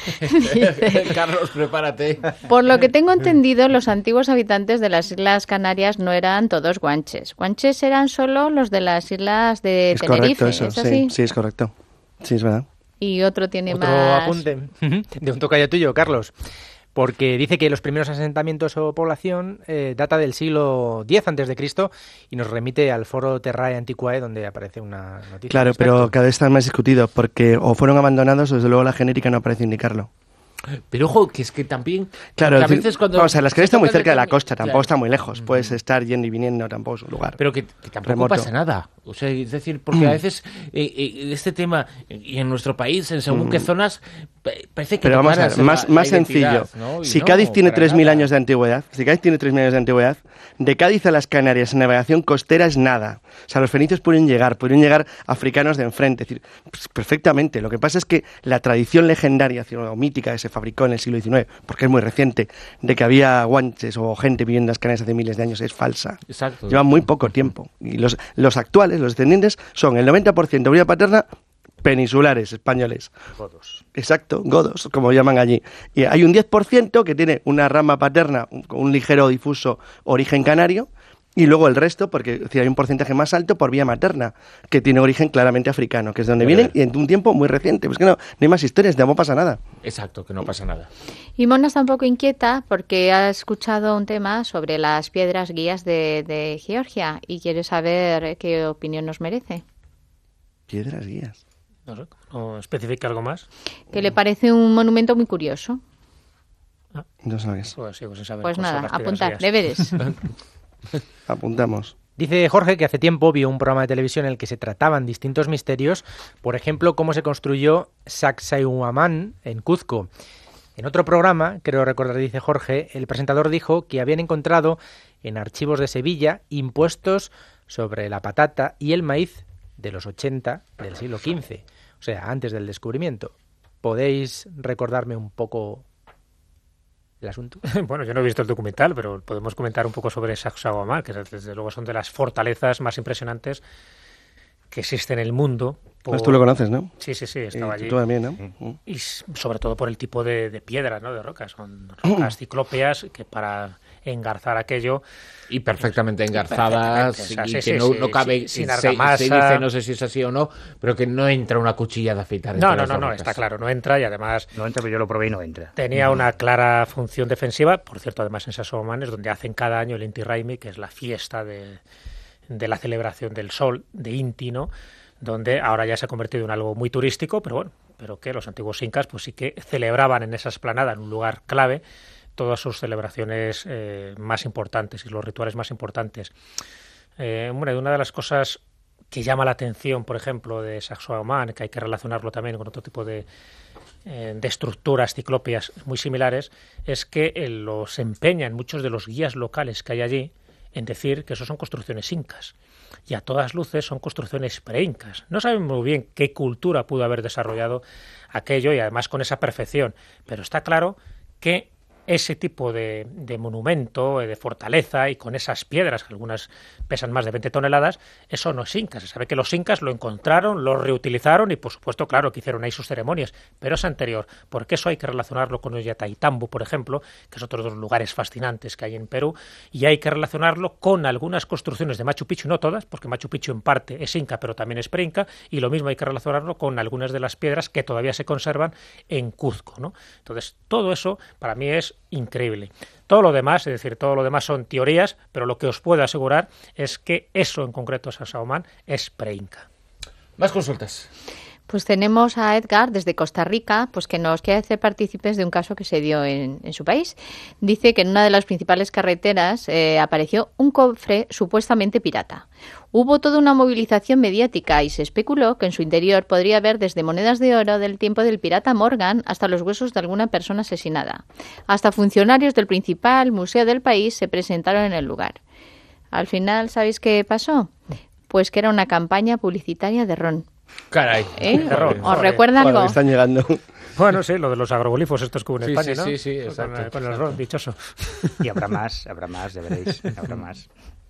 Carlos, prepárate. Por lo que tengo entendido, los antiguos habitantes de las Islas Canarias no eran todos guanches. Guanches eran solo los de las islas de es Tenerife. Correcto, eso. ¿Es sí, así? sí, es correcto. Sí, es verdad. Y otro tiene otro más... apunte de un tocayo tuyo, Carlos. Porque dice que los primeros asentamientos o población eh, data del siglo diez antes de Cristo y nos remite al Foro Terrae Antiquae, donde aparece una noticia. Claro, pero cada vez está más discutido, porque o fueron abandonados o desde luego la genérica no parece indicarlo. Pero ojo, que es que también... Claro, que a veces cuando vamos a ver, las Canarias están muy cerca de la costa, tampoco claro. está muy lejos. Puedes estar yendo y viniendo, tampoco es un lugar Pero que, que tampoco remoto. Pasa nada. O sea, es decir, porque a veces eh, eh, este tema, y en nuestro país, en según qué zonas, parece que... Pero vamos a ver, más, la, más la sencillo. ¿no? Si no, Cádiz tiene tres mil nada. años de antigüedad, si Cádiz tiene tres mil años de antigüedad, de Cádiz a las Canarias en navegación costera es nada. O sea, los fenicios pueden llegar, pueden llegar africanos de enfrente. Es decir, pues, perfectamente. Lo que pasa es que la tradición legendaria o mítica que se fabricó en el siglo diecinueve, porque es muy reciente, de que había guanches o gente viviendo en las Canarias hace miles de años, es falsa. Exacto. Lleva muy poco tiempo. Y los, los actuales, los descendientes, son el noventa por ciento de vida paterna peninsulares españoles. Godos. Exacto, godos, como llaman allí. Y hay un diez por ciento que tiene una rama paterna con un ligero difuso origen canario, y luego el resto, porque es decir, hay un porcentaje más alto por vía materna, que tiene origen claramente africano, que es de donde vienen, y en un tiempo muy reciente. Pues que no, no hay más historias, de no pasa nada. Exacto, que no pasa nada. Y Mona está un poco inquieta porque ha escuchado un tema sobre las piedras guías de, de Georgia y quiere saber qué opinión nos merece. Piedras guías. No sé, ¿no especifica algo más? Que le parece un monumento muy curioso. Ah. No sabes. Pues, sí, pues, saber pues nada, las apuntar, guías. deberes. Apuntamos. Dice Jorge que hace tiempo vio un programa de televisión en el que se trataban distintos misterios, por ejemplo, cómo se construyó Sacsayhuamán en Cuzco. En otro programa, creo recordar, dice Jorge, el presentador dijo que habían encontrado en archivos de Sevilla impuestos sobre la patata y el maíz de los ochenta del siglo quince, o sea, antes del descubrimiento. ¿Podéis recordarme un poco el asunto? Bueno, yo no he visto el documental, pero podemos comentar un poco sobre Sacsayhuamán, que desde luego son de las fortalezas más impresionantes que existe en el mundo. Por... Pues tú lo conoces, ¿no? Sí, sí, sí, estaba y allí. Tú también, ¿no? Y sobre todo por el tipo de, de piedras, ¿no? De rocas. Son rocas ciclópeas que para engarzar aquello... Y perfectamente engarzadas, perfectamente, o sea, y sí, que sí, no, sí, no cabe... sin, sin se, argamasa. se dice, no sé si es así o no, pero que no entra una cuchilla de afeitar. No, no, no, no, está claro, no entra y además... No entra, pero yo lo probé y no entra. Tenía una clara función defensiva. Por cierto, además en Sacsayhuamán es donde hacen cada año el Inti Raymi, que es la fiesta de, de la celebración del sol, de Inti, ¿no? Donde ahora ya se ha convertido en algo muy turístico, pero bueno, pero que los antiguos incas pues sí que celebraban en esa explanada, en un lugar clave, todas sus celebraciones eh, más importantes y los rituales más importantes. Eh, bueno, una de las cosas que llama la atención, por ejemplo, de Sacsayhuamán, que hay que relacionarlo también con otro tipo de, eh, de estructuras ciclópeas muy similares, es que eh, los empeñan muchos de los guías locales que hay allí en decir que eso son construcciones incas. Y a todas luces son construcciones pre-incas. No saben muy bien qué cultura pudo haber desarrollado aquello y además con esa perfección. Pero está claro que ese tipo de, de monumento, de fortaleza y con esas piedras, que algunas pesan más de veinte toneladas, eso no es inca. Se sabe que los incas lo encontraron, lo reutilizaron y por supuesto, claro, que hicieron ahí sus ceremonias, pero es anterior, porque eso hay que relacionarlo con Ollantaytambo, por ejemplo, que es otro de los lugares fascinantes que hay en Perú, y hay que relacionarlo con algunas construcciones de Machu Picchu, no todas, porque Machu Picchu en parte es inca, pero también es pre-inca, y lo mismo hay que relacionarlo con algunas de las piedras que todavía se conservan en Cuzco, ¿no? Entonces, todo eso para mí es increíble. Todo lo demás, es decir, todo lo demás son teorías, pero lo que os puedo asegurar es que eso en concreto, Sacsayhuamán, es pre-inca. Más consultas. Pues tenemos a Edgar desde Costa Rica, pues que nos quiere hacer partícipes de un caso que se dio en, en su país. Dice que en una de las principales carreteras eh, apareció un cofre supuestamente pirata. Hubo toda una movilización mediática y se especuló que en su interior podría haber desde monedas de oro del tiempo del pirata Morgan hasta los huesos de alguna persona asesinada. Hasta funcionarios del principal museo del país se presentaron en el lugar. Al final, ¿sabéis qué pasó? Pues que era una campaña publicitaria de ron. Caray. ¿Eh? Ron. ¿Os recuerda algo? Joder, están llegando. Bueno, sí, lo de los agroglifos estos que hubo en Sí, España, sí, ¿no? sí, sí, exacto, Con, con el exacto. ron, dichoso. Y habrá más, habrá más, ya veréis, habrá más.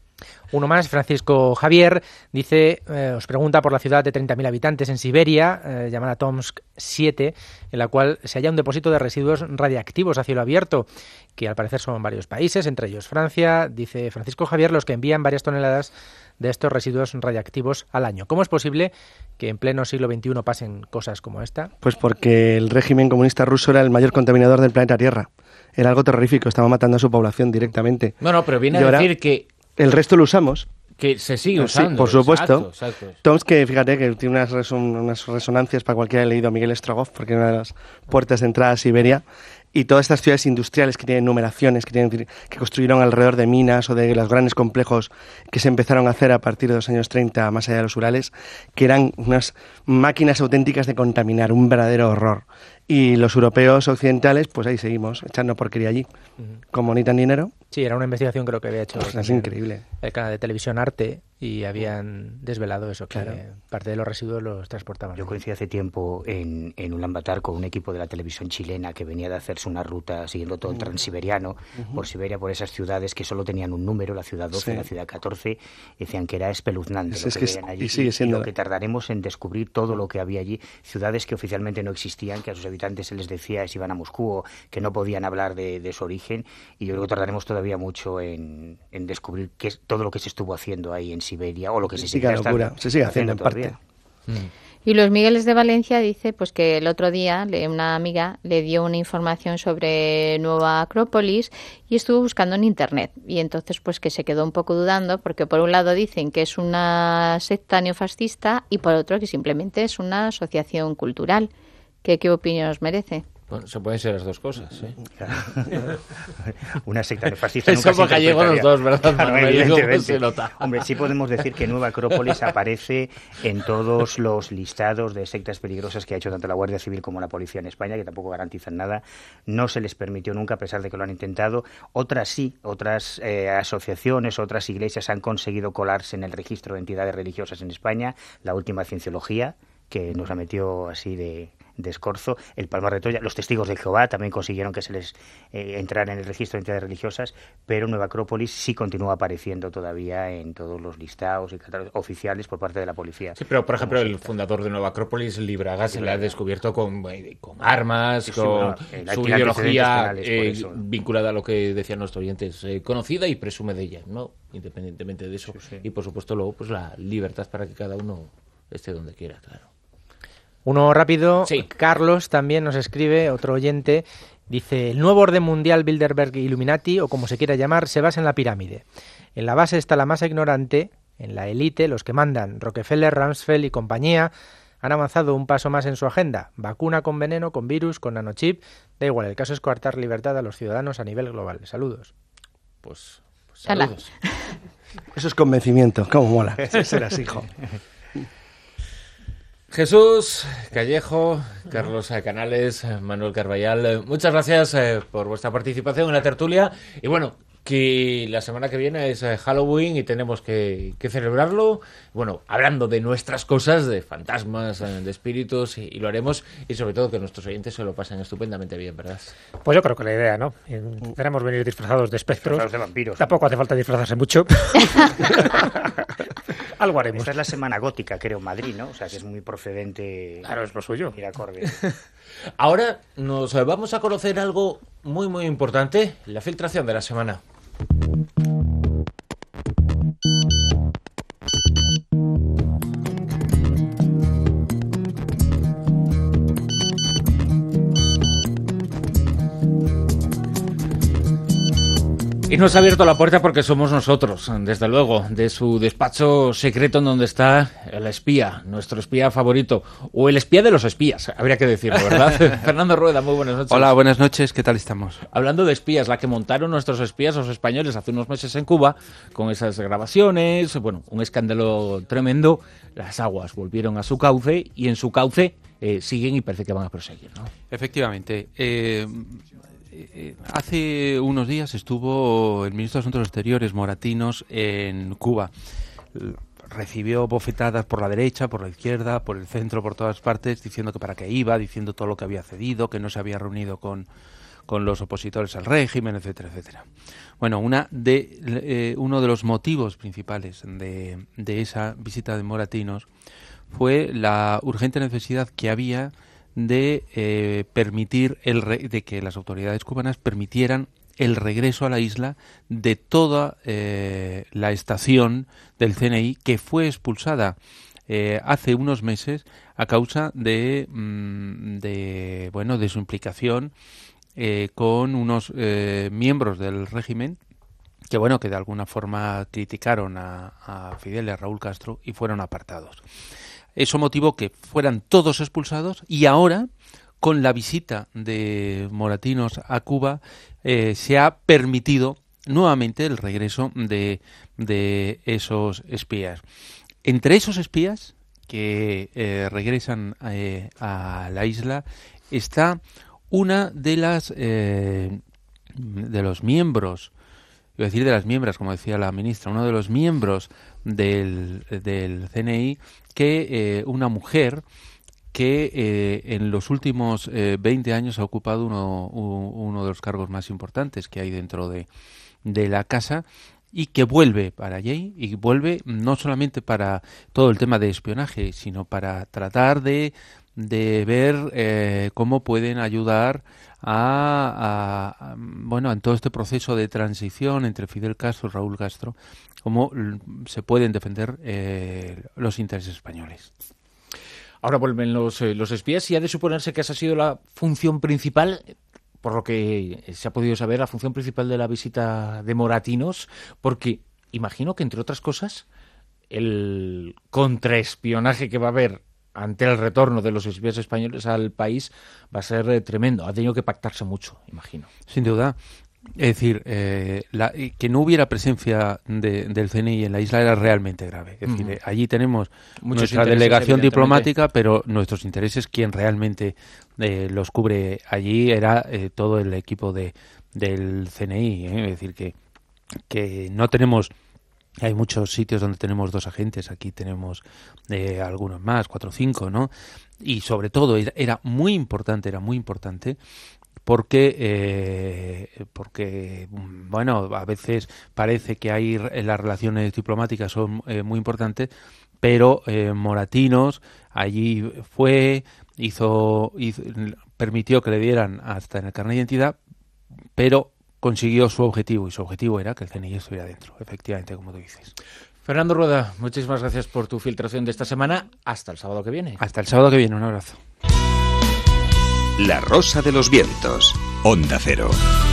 Uno más, Francisco Javier, dice, eh, os pregunta por la ciudad de treinta mil habitantes en Siberia, eh, llamada Tomsk siete, en la cual se halla un depósito de residuos radiactivos a cielo abierto, que al parecer son varios países, entre ellos Francia. Dice Francisco Javier, los que envían varias toneladas de estos residuos radiactivos al año. ¿Cómo es posible que en pleno siglo veintiuno pasen cosas como esta? Pues porque el régimen comunista ruso era el mayor contaminador del planeta Tierra. Era algo terrorífico, estaba matando a su población directamente. No, no, pero viene Y a ahora, decir que, el resto lo usamos. que se sigue Sí, usando. por supuesto. Exacto, exacto. Tomsk, que fíjate que tiene unas, reson- unas resonancias para cualquiera que haya leído a Miguel Strogoff, porque es una de las puertas de entrada a Siberia. Y todas estas ciudades industriales que tienen numeraciones, que, tienen, que construyeron alrededor de minas o de los grandes complejos que se empezaron a hacer a partir de los años treinta, más allá de los Urales, que eran unas máquinas auténticas de contaminar, un verdadero horror. Y los europeos occidentales, pues ahí seguimos, echando porquería allí. Uh-huh. Como necesitan dinero, Sí, era una investigación creo que había hecho pues es también increíble. el canal de televisión Arte y habían desvelado eso, que Claro. parte de los residuos los transportaban. Yo coincidí hace tiempo en, en Ulaanbaatar con un equipo de la televisión chilena que venía de hacerse una ruta siguiendo todo el transiberiano, uh-huh. por Siberia, por esas ciudades que solo tenían un número, la ciudad doce, Sí. la ciudad catorce, y decían que era espeluznante Es- lo es que que veían es- allí. y sigue siendo. lo que tardaremos en descubrir todo lo que había allí, ciudades que oficialmente no existían, que a sus habitantes se les decía si iban a Moscú o que no podían hablar de, de su origen, y yo creo que tardaremos todavía mucho en, en descubrir qué es todo lo que se estuvo haciendo ahí en Siberia o lo que se Sí, sigue qué locura. Se sigue haciendo en parte. Y Luis Migueles de Valencia dice pues que el otro día le- una amiga le dio una información sobre Nueva Acrópolis y estuvo buscando en internet y entonces pues que se quedó un poco dudando porque por un lado dicen que es una secta neofascista y por otro que simplemente es una asociación cultural. ¿Qué, qué opinión os merece? Bueno, se pueden ser las dos cosas, ¿eh? Claro. Una secta neofascista nunca Somos se gallegos los dos, ¿verdad? Claro, Manuel? evidentemente. Se nota. Hombre, sí podemos decir que Nueva Acrópolis aparece en todos los listados de sectas peligrosas que ha hecho tanto la Guardia Civil como la Policía en España, que tampoco garantizan nada. No se les permitió nunca, a pesar de que lo han intentado. Otras sí, otras eh, asociaciones, otras iglesias han conseguido colarse en el registro de entidades religiosas en España. La última, Cienciología, que nos la metió así de... de escorzo, el Palmar de Troya, los testigos de Jehová también consiguieron que se les eh, entrara en el registro de entidades religiosas, pero Nueva Acrópolis sí continúa apareciendo todavía en todos los listados y catálogos oficiales por parte de la policía. Sí, pero por ejemplo el fundador de Nueva Acrópolis, Libraga, se le ha descubierto con, con armas, sí, sí, con bueno, eh, su ideología eh, vinculada a lo que decían nuestros oyentes, eh, conocida y presume de ella, ¿no? Independientemente de eso. Sí, sí. Y por supuesto luego pues la libertad para que cada uno esté donde quiera, claro. Uno rápido, sí. Carlos también nos escribe, otro oyente, dice, el nuevo orden mundial Bilderberg Illuminati, o como se quiera llamar, se basa en la pirámide. En la base está la masa ignorante, en la élite, los que mandan, Rockefeller, Rumsfeld y compañía, han avanzado un paso más en su agenda, vacuna con veneno, con virus, con nanochip, da igual, el caso es coartar libertad a los ciudadanos a nivel global. Saludos. Pues, pues saludos. Eso es convencimiento, cómo mola. Eso serás hijo. Jesús Callejo, Carlos Canales, Manuel Carballal, muchas gracias eh, por vuestra participación en la tertulia. Y bueno, que la semana que viene es Halloween y tenemos que, que celebrarlo. Bueno, hablando de nuestras cosas, de fantasmas, de espíritus, y, y lo haremos. Y sobre todo que nuestros oyentes se lo pasen estupendamente bien, ¿verdad? Pues yo creo que la idea, ¿no? Queremos venir disfrazados de espectros. Disfrazados de vampiros. Tampoco hace falta disfrazarse mucho. Algo haremos. Esta es la semana gótica, creo, en Madrid, ¿no? O sea, que es muy procedente. Claro, es lo suyo. Ir acorde. Ahora nos vamos a conocer algo muy, muy importante, la filtración de la semana. Y nos ha abierto la puerta porque somos nosotros, desde luego, de su despacho secreto en donde está el espía, nuestro espía favorito, o el espía de los espías, habría que decirlo, ¿verdad? Fernando Rueda, muy buenas noches. Hola, buenas noches, ¿qué tal estamos? Hablando de espías, la que montaron nuestros espías, los españoles, hace unos meses en Cuba, con esas grabaciones, bueno, un escándalo tremendo, las aguas volvieron a su cauce y en su cauce eh, siguen y parece que van a proseguir, ¿no? Efectivamente, eh... hace unos días estuvo el ministro de Asuntos Exteriores, Moratinos, en Cuba. Recibió bofetadas por la derecha, por la izquierda, por el centro, por todas partes, diciendo que para qué iba, diciendo todo lo que había cedido, que no se había reunido con, con los opositores al régimen, etcétera, etcétera. Bueno, una de, eh, uno de los motivos principales de, de esa visita de Moratinos fue la urgente necesidad que había de eh, permitir el re de que las autoridades cubanas permitieran el regreso a la isla de toda eh, la estación del C N I que fue expulsada eh, hace unos meses a causa de, mm, de bueno de su implicación eh, con unos eh, miembros del régimen que bueno que de alguna forma criticaron a, a Fidel y a Raúl Castro y fueron apartados. Eso motivó que fueran todos expulsados y ahora, con la visita de Moratinos a Cuba, eh, se ha permitido nuevamente el regreso de, de esos espías. Entre esos espías que eh, regresan eh, a la isla está una de las eh, de los miembros, iba a decir de las miembros, como decía la ministra, uno de los miembros del, del C N I, que eh, una mujer que eh, en los últimos eh, veinte años ha ocupado uno, uno de los cargos más importantes que hay dentro de, de la casa y que vuelve para allí y vuelve no solamente para todo el tema de espionaje, sino para tratar de, de ver eh, cómo pueden ayudar a, a, a bueno en todo este proceso de transición entre Fidel Castro y Raúl Castro, cómo se pueden defender eh, los intereses españoles. Ahora vuelven los, eh, los espías y ha de suponerse que esa ha sido la función principal, por lo que se ha podido saber, la función principal de la visita de Moratinos, porque imagino que, entre otras cosas, el contraespionaje que va a haber ante el retorno de los espías españoles al país va a ser eh, tremendo. Ha tenido que pactarse mucho, imagino. Sin duda. Es decir, eh, la, que no hubiera presencia de, del C N I en la isla era realmente grave. Es decir, uh-huh. allí tenemos Muchos nuestra delegación diplomática, pero nuestros intereses, quien realmente eh, los cubre allí era eh, todo el equipo de del C N I. ¿eh? Es decir, que, que no tenemos... Hay muchos sitios donde tenemos dos agentes, aquí tenemos eh, algunos más, cuatro o cinco, ¿no? Y sobre todo era, era muy importante, era muy importante porque, eh, porque bueno, a veces parece que hay las relaciones diplomáticas son eh, muy importantes, pero eh, Moratinos allí fue, hizo, hizo, permitió que le dieran hasta en el carnet de identidad, pero consiguió su objetivo, y su objetivo era que el C N I estuviera dentro, efectivamente, como tú dices. Fernando Rueda, muchísimas gracias por tu filtración de esta semana. Hasta el sábado que viene. Hasta el sábado que viene, un abrazo. La Rosa de los Vientos, Onda Cero.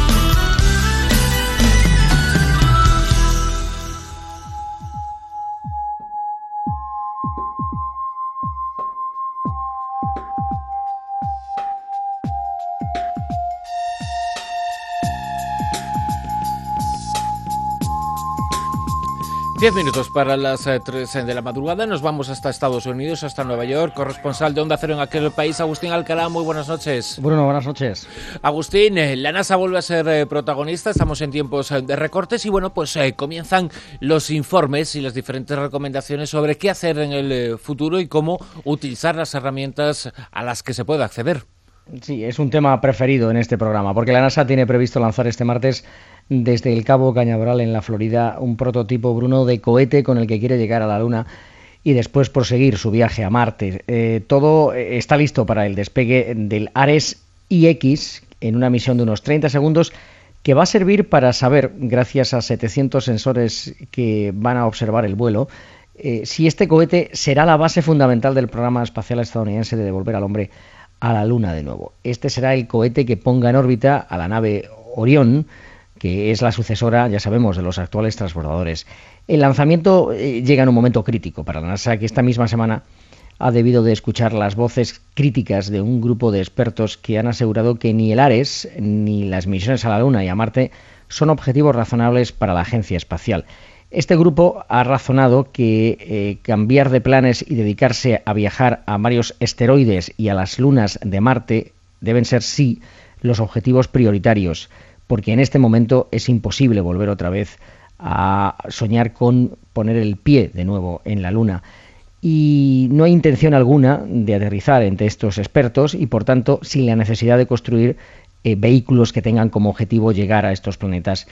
Diez minutos para las eh, tres de la madrugada. Nos vamos hasta Estados Unidos, hasta Nueva York. Corresponsal de Onda Cero en aquel país, Agustín Alcalá. Muy buenas noches. Bruno, buenas noches. Agustín, eh, la NASA vuelve a ser eh, protagonista. Estamos en tiempos eh, de recortes y bueno, pues eh, comienzan los informes y las diferentes recomendaciones sobre qué hacer en el eh, futuro y cómo utilizar las herramientas a las que se puede acceder. Sí, es un tema preferido en este programa, porque la NASA tiene previsto lanzar este martes desde el Cabo Cañaveral en la Florida un prototipo, Bruno, de cohete con el que quiere llegar a la Luna y después proseguir su viaje a Marte. Eh, todo está listo para el despegue del Ares I X en una misión de unos treinta segundos que va a servir para saber, gracias a setecientos sensores que van a observar el vuelo, eh, si este cohete será la base fundamental del programa espacial estadounidense de devolver al hombre a la Luna de nuevo. Este será el cohete que ponga en órbita a la nave Orión, que es la sucesora, ya sabemos, de los actuales transbordadores. El lanzamiento eh, llega en un momento crítico para la NASA, que esta misma semana ha debido de escuchar las voces críticas de un grupo de expertos que han asegurado que ni el Ares ni las misiones a la Luna y a Marte son objetivos razonables para la agencia espacial. Este grupo ha razonado que eh, cambiar de planes y dedicarse a viajar a varios asteroides y a las lunas de Marte deben ser, sí, los objetivos prioritarios, porque en este momento es imposible volver otra vez a soñar con poner el pie de nuevo en la Luna. Y no hay intención alguna de aterrizar entre estos expertos y, por tanto, sin la necesidad de construir eh, vehículos que tengan como objetivo llegar a estos planetas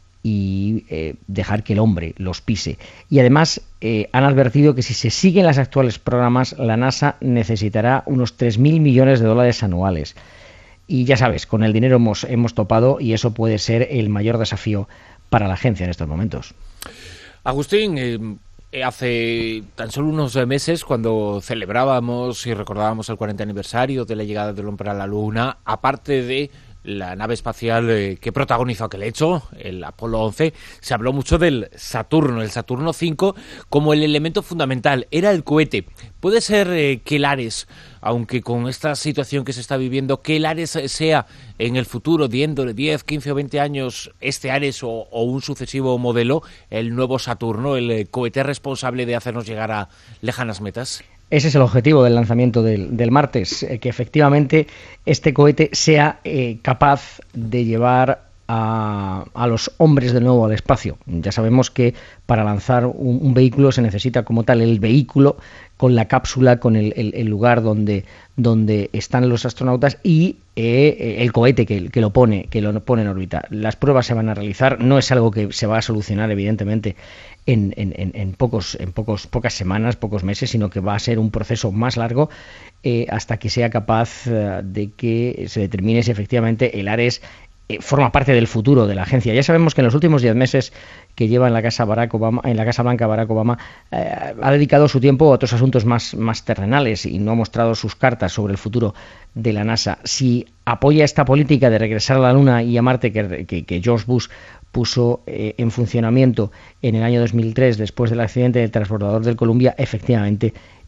y eh, dejar que el hombre los pise. Y además eh, han advertido que si se siguen los actuales programas, la NASA necesitará unos tres mil millones de dólares anuales. Y ya sabes, con el dinero hemos, hemos topado y eso puede ser el mayor desafío para la agencia en estos momentos. Agustín, eh, hace tan solo unos meses, cuando celebrábamos y recordábamos el cuarenta aniversario de la llegada del hombre a la Luna, aparte de la nave espacial eh, que protagonizó aquel hecho, el Apolo once, se habló mucho del Saturno, el Saturno cinco, como el elemento fundamental. Era el cohete. Puede ser eh, que el Ares, aunque con esta situación que se está viviendo, que el Ares sea en el futuro, dentro de diez, quince o veinte años, este Ares o, o un sucesivo modelo, el nuevo Saturno, el eh, cohete responsable de hacernos llegar a lejanas metas. Ese es el objetivo del lanzamiento del, del martes, eh, que efectivamente este cohete sea eh, capaz de llevar a, a los hombres de nuevo al espacio. Ya sabemos que para lanzar un, un vehículo se necesita como tal el vehículo con la cápsula, con el, el, el lugar donde, donde están los astronautas y eh, el cohete que, que lo pone, que lo pone en órbita. Las pruebas se van a realizar, no es algo que se va a solucionar evidentemente En, en, en pocos en pocos pocas semanas, pocos meses, sino que va a ser un proceso más largo eh, hasta que sea capaz uh, de que se determine si efectivamente el Ares eh, forma parte del futuro de la agencia. Ya sabemos que en los últimos diez meses que lleva en la Casa Barack Obama, en la Casa Blanca Barack Obama, eh, ha dedicado su tiempo a otros asuntos más, más terrenales y no ha mostrado sus cartas sobre el futuro de la NASA. Si apoya esta política de regresar a la Luna y a Marte que, que, que George Bush puso eh, en funcionamiento en el año dos mil tres después del accidente del transbordador del Columbia, efectivamente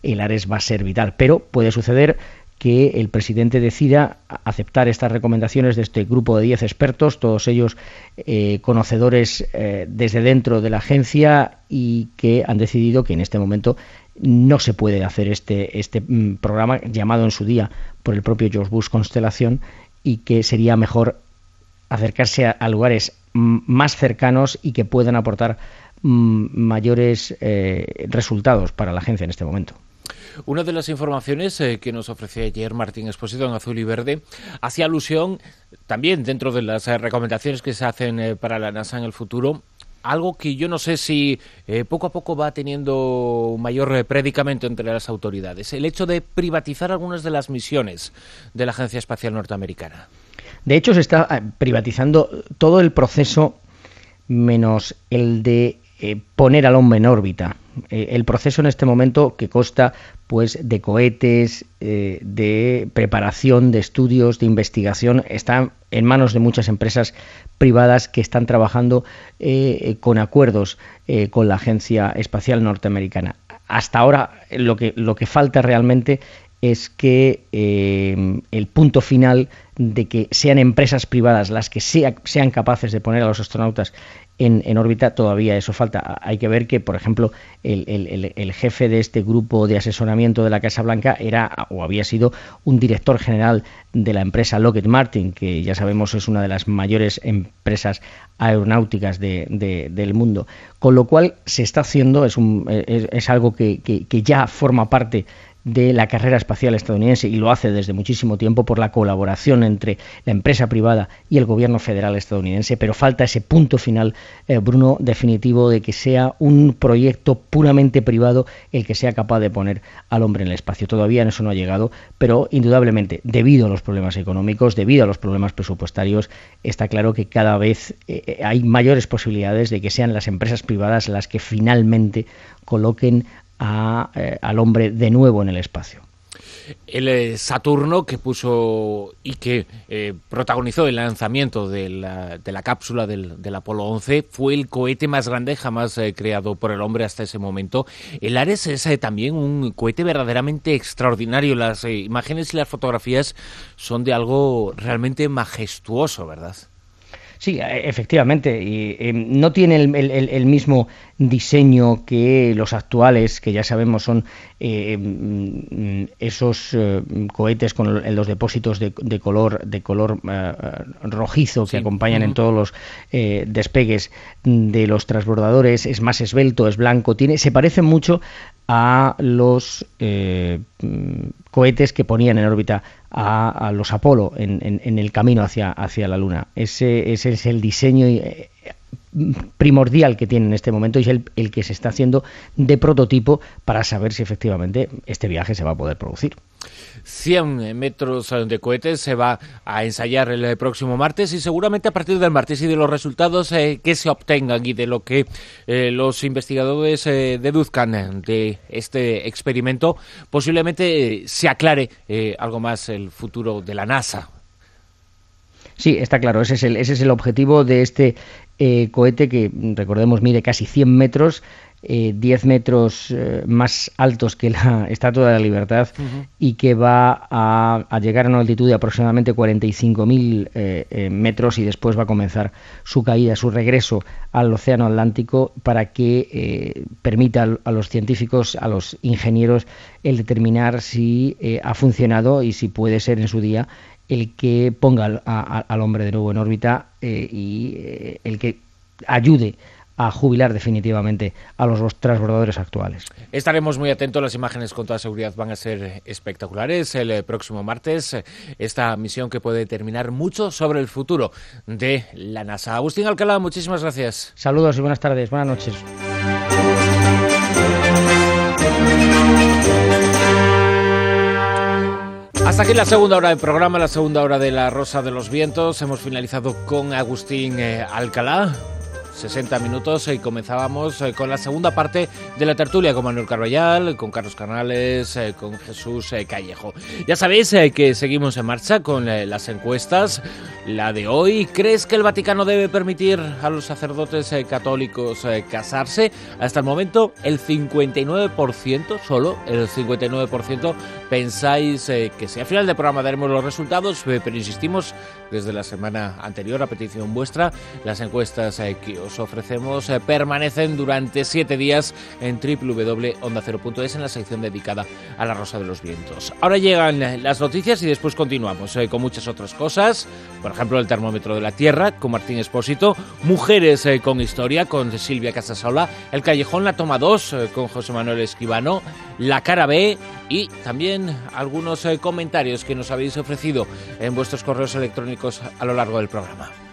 el Ares va a ser vital. Pero puede suceder que el presidente decida aceptar estas recomendaciones de este grupo de diez expertos, todos ellos eh, conocedores eh, desde dentro de la agencia, y que han decidido que en este momento no se puede hacer este, este mm, programa llamado en su día por el propio George Bush Constelación, y que sería mejor acercarse a, a lugares mm, más cercanos y que puedan aportar mm, mayores eh, resultados para la agencia en este momento. Una de las informaciones eh, que nos ofreció ayer Martín Expósito en Azul y Verde hacía alusión también, dentro de las eh, recomendaciones que se hacen eh, para la NASA en el futuro, algo que yo no sé si eh, poco a poco va teniendo un mayor eh, predicamento entre las autoridades: el hecho de privatizar algunas de las misiones de la Agencia Espacial Norteamericana. De hecho, se está privatizando todo el proceso menos el de eh, poner al hombre en órbita. Eh, el proceso en este momento, que consta pues de cohetes, eh, de preparación, de estudios, de investigación, está en manos de muchas empresas privadas que están trabajando eh, con acuerdos eh, con la Agencia Espacial Norteamericana. Hasta ahora lo que, lo que falta realmente es que eh, el punto final de que sean empresas privadas las que sea, sean capaces de poner a los astronautas en, en órbita, todavía eso falta. Hay que ver que, por ejemplo, el, el, el jefe de este grupo de asesoramiento de la Casa Blanca era o había sido un director general de la empresa Lockheed Martin, que ya sabemos es una de las mayores empresas aeronáuticas de, de, del mundo. Con lo cual se está haciendo, es, un, es, es algo que, que, que ya forma parte de la carrera espacial estadounidense, y lo hace desde muchísimo tiempo por la colaboración entre la empresa privada y el gobierno federal estadounidense, pero falta ese punto final, eh, Bruno, definitivo, de que sea un proyecto puramente privado el que sea capaz de poner al hombre en el espacio. Todavía en eso no ha llegado, pero indudablemente, debido a los problemas económicos, debido a los problemas presupuestarios, está claro que cada vez eh, hay mayores posibilidades de que sean las empresas privadas las que finalmente coloquen A, eh, al hombre de nuevo en el espacio. El eh, Saturno, que puso y que eh, protagonizó el lanzamiento de la, de la cápsula del, del Apolo once, fue el cohete más grande jamás eh, creado por el hombre hasta ese momento. El Ares es eh, también un cohete verdaderamente extraordinario. Las eh, imágenes y las fotografías son de algo realmente majestuoso, ¿verdad? Sí, efectivamente, y eh, no tiene el, el, el mismo diseño que los actuales, que ya sabemos son eh, esos eh, cohetes con los depósitos de, de color de color eh, rojizo que sí. acompañan uh-huh. en todos los eh, despegues de los transbordadores. Es más esbelto, es blanco, tiene, se parece mucho a los eh, cohetes que ponían en órbita a, a los Apolo en, en, en el camino hacia, hacia la Luna. Ese, ese es el diseño eh, primordial que tiene en este momento, y es el, el que se está haciendo de prototipo para saber si efectivamente este viaje se va a poder producir. cien metros de cohetes se va a ensayar el próximo martes, y seguramente a partir del martes y de los resultados eh, que se obtengan y de lo que eh, los investigadores eh, deduzcan de este experimento, posiblemente eh, se aclare eh, algo más el futuro de la NASA. Sí, está claro, ese es el, ese es el objetivo de este eh, cohete que, recordemos, mide casi cien metros, eh, diez metros eh, más altos que la Estatua de la Libertad, uh-huh. y que va a, a llegar a una altitud de aproximadamente cuarenta y cinco mil eh, eh, metros, y después va a comenzar su caída, su regreso al Océano Atlántico, para que eh, permita a, a los científicos, a los ingenieros, el determinar si eh, ha funcionado y si puede ser en su día el que ponga al, a, al hombre de nuevo en órbita eh, y eh, el que ayude a jubilar definitivamente a los transbordadores actuales. Estaremos muy atentos, las imágenes con toda seguridad van a ser espectaculares el próximo martes, esta misión que puede determinar mucho sobre el futuro de la NASA. Agustín Alcalá, muchísimas gracias. Saludos y buenas tardes, buenas noches. Hasta aquí la segunda hora del programa, la segunda hora de La Rosa de los Vientos. Hemos finalizado con Agustín eh, Alcalá. sesenta minutos y comenzábamos con la segunda parte de la tertulia con Manuel Carballal, con Carlos Canales, con Jesús Callejo. Ya sabéis que seguimos en marcha con las encuestas. La de hoy: ¿crees que el Vaticano debe permitir a los sacerdotes católicos casarse? Hasta el momento el cincuenta y nueve por ciento, solo el cincuenta y nueve por ciento pensáis que sí. Al final del programa daremos los resultados, pero insistimos, desde la semana anterior, a petición vuestra, las encuestas que os ofrecemos permanecen durante siete días en doble u doble u doble u punto onda cero punto es en la sección dedicada a la Rosa de los Vientos. Ahora llegan las noticias y después continuamos con muchas otras cosas, por ejemplo el termómetro de la Tierra con Martín Espósito, Mujeres con Historia con Silvia Casasola, El Callejón La Toma dos con José Manuel Escribano, La Cara B y también algunos comentarios que nos habéis ofrecido en vuestros correos electrónicos a lo largo del programa.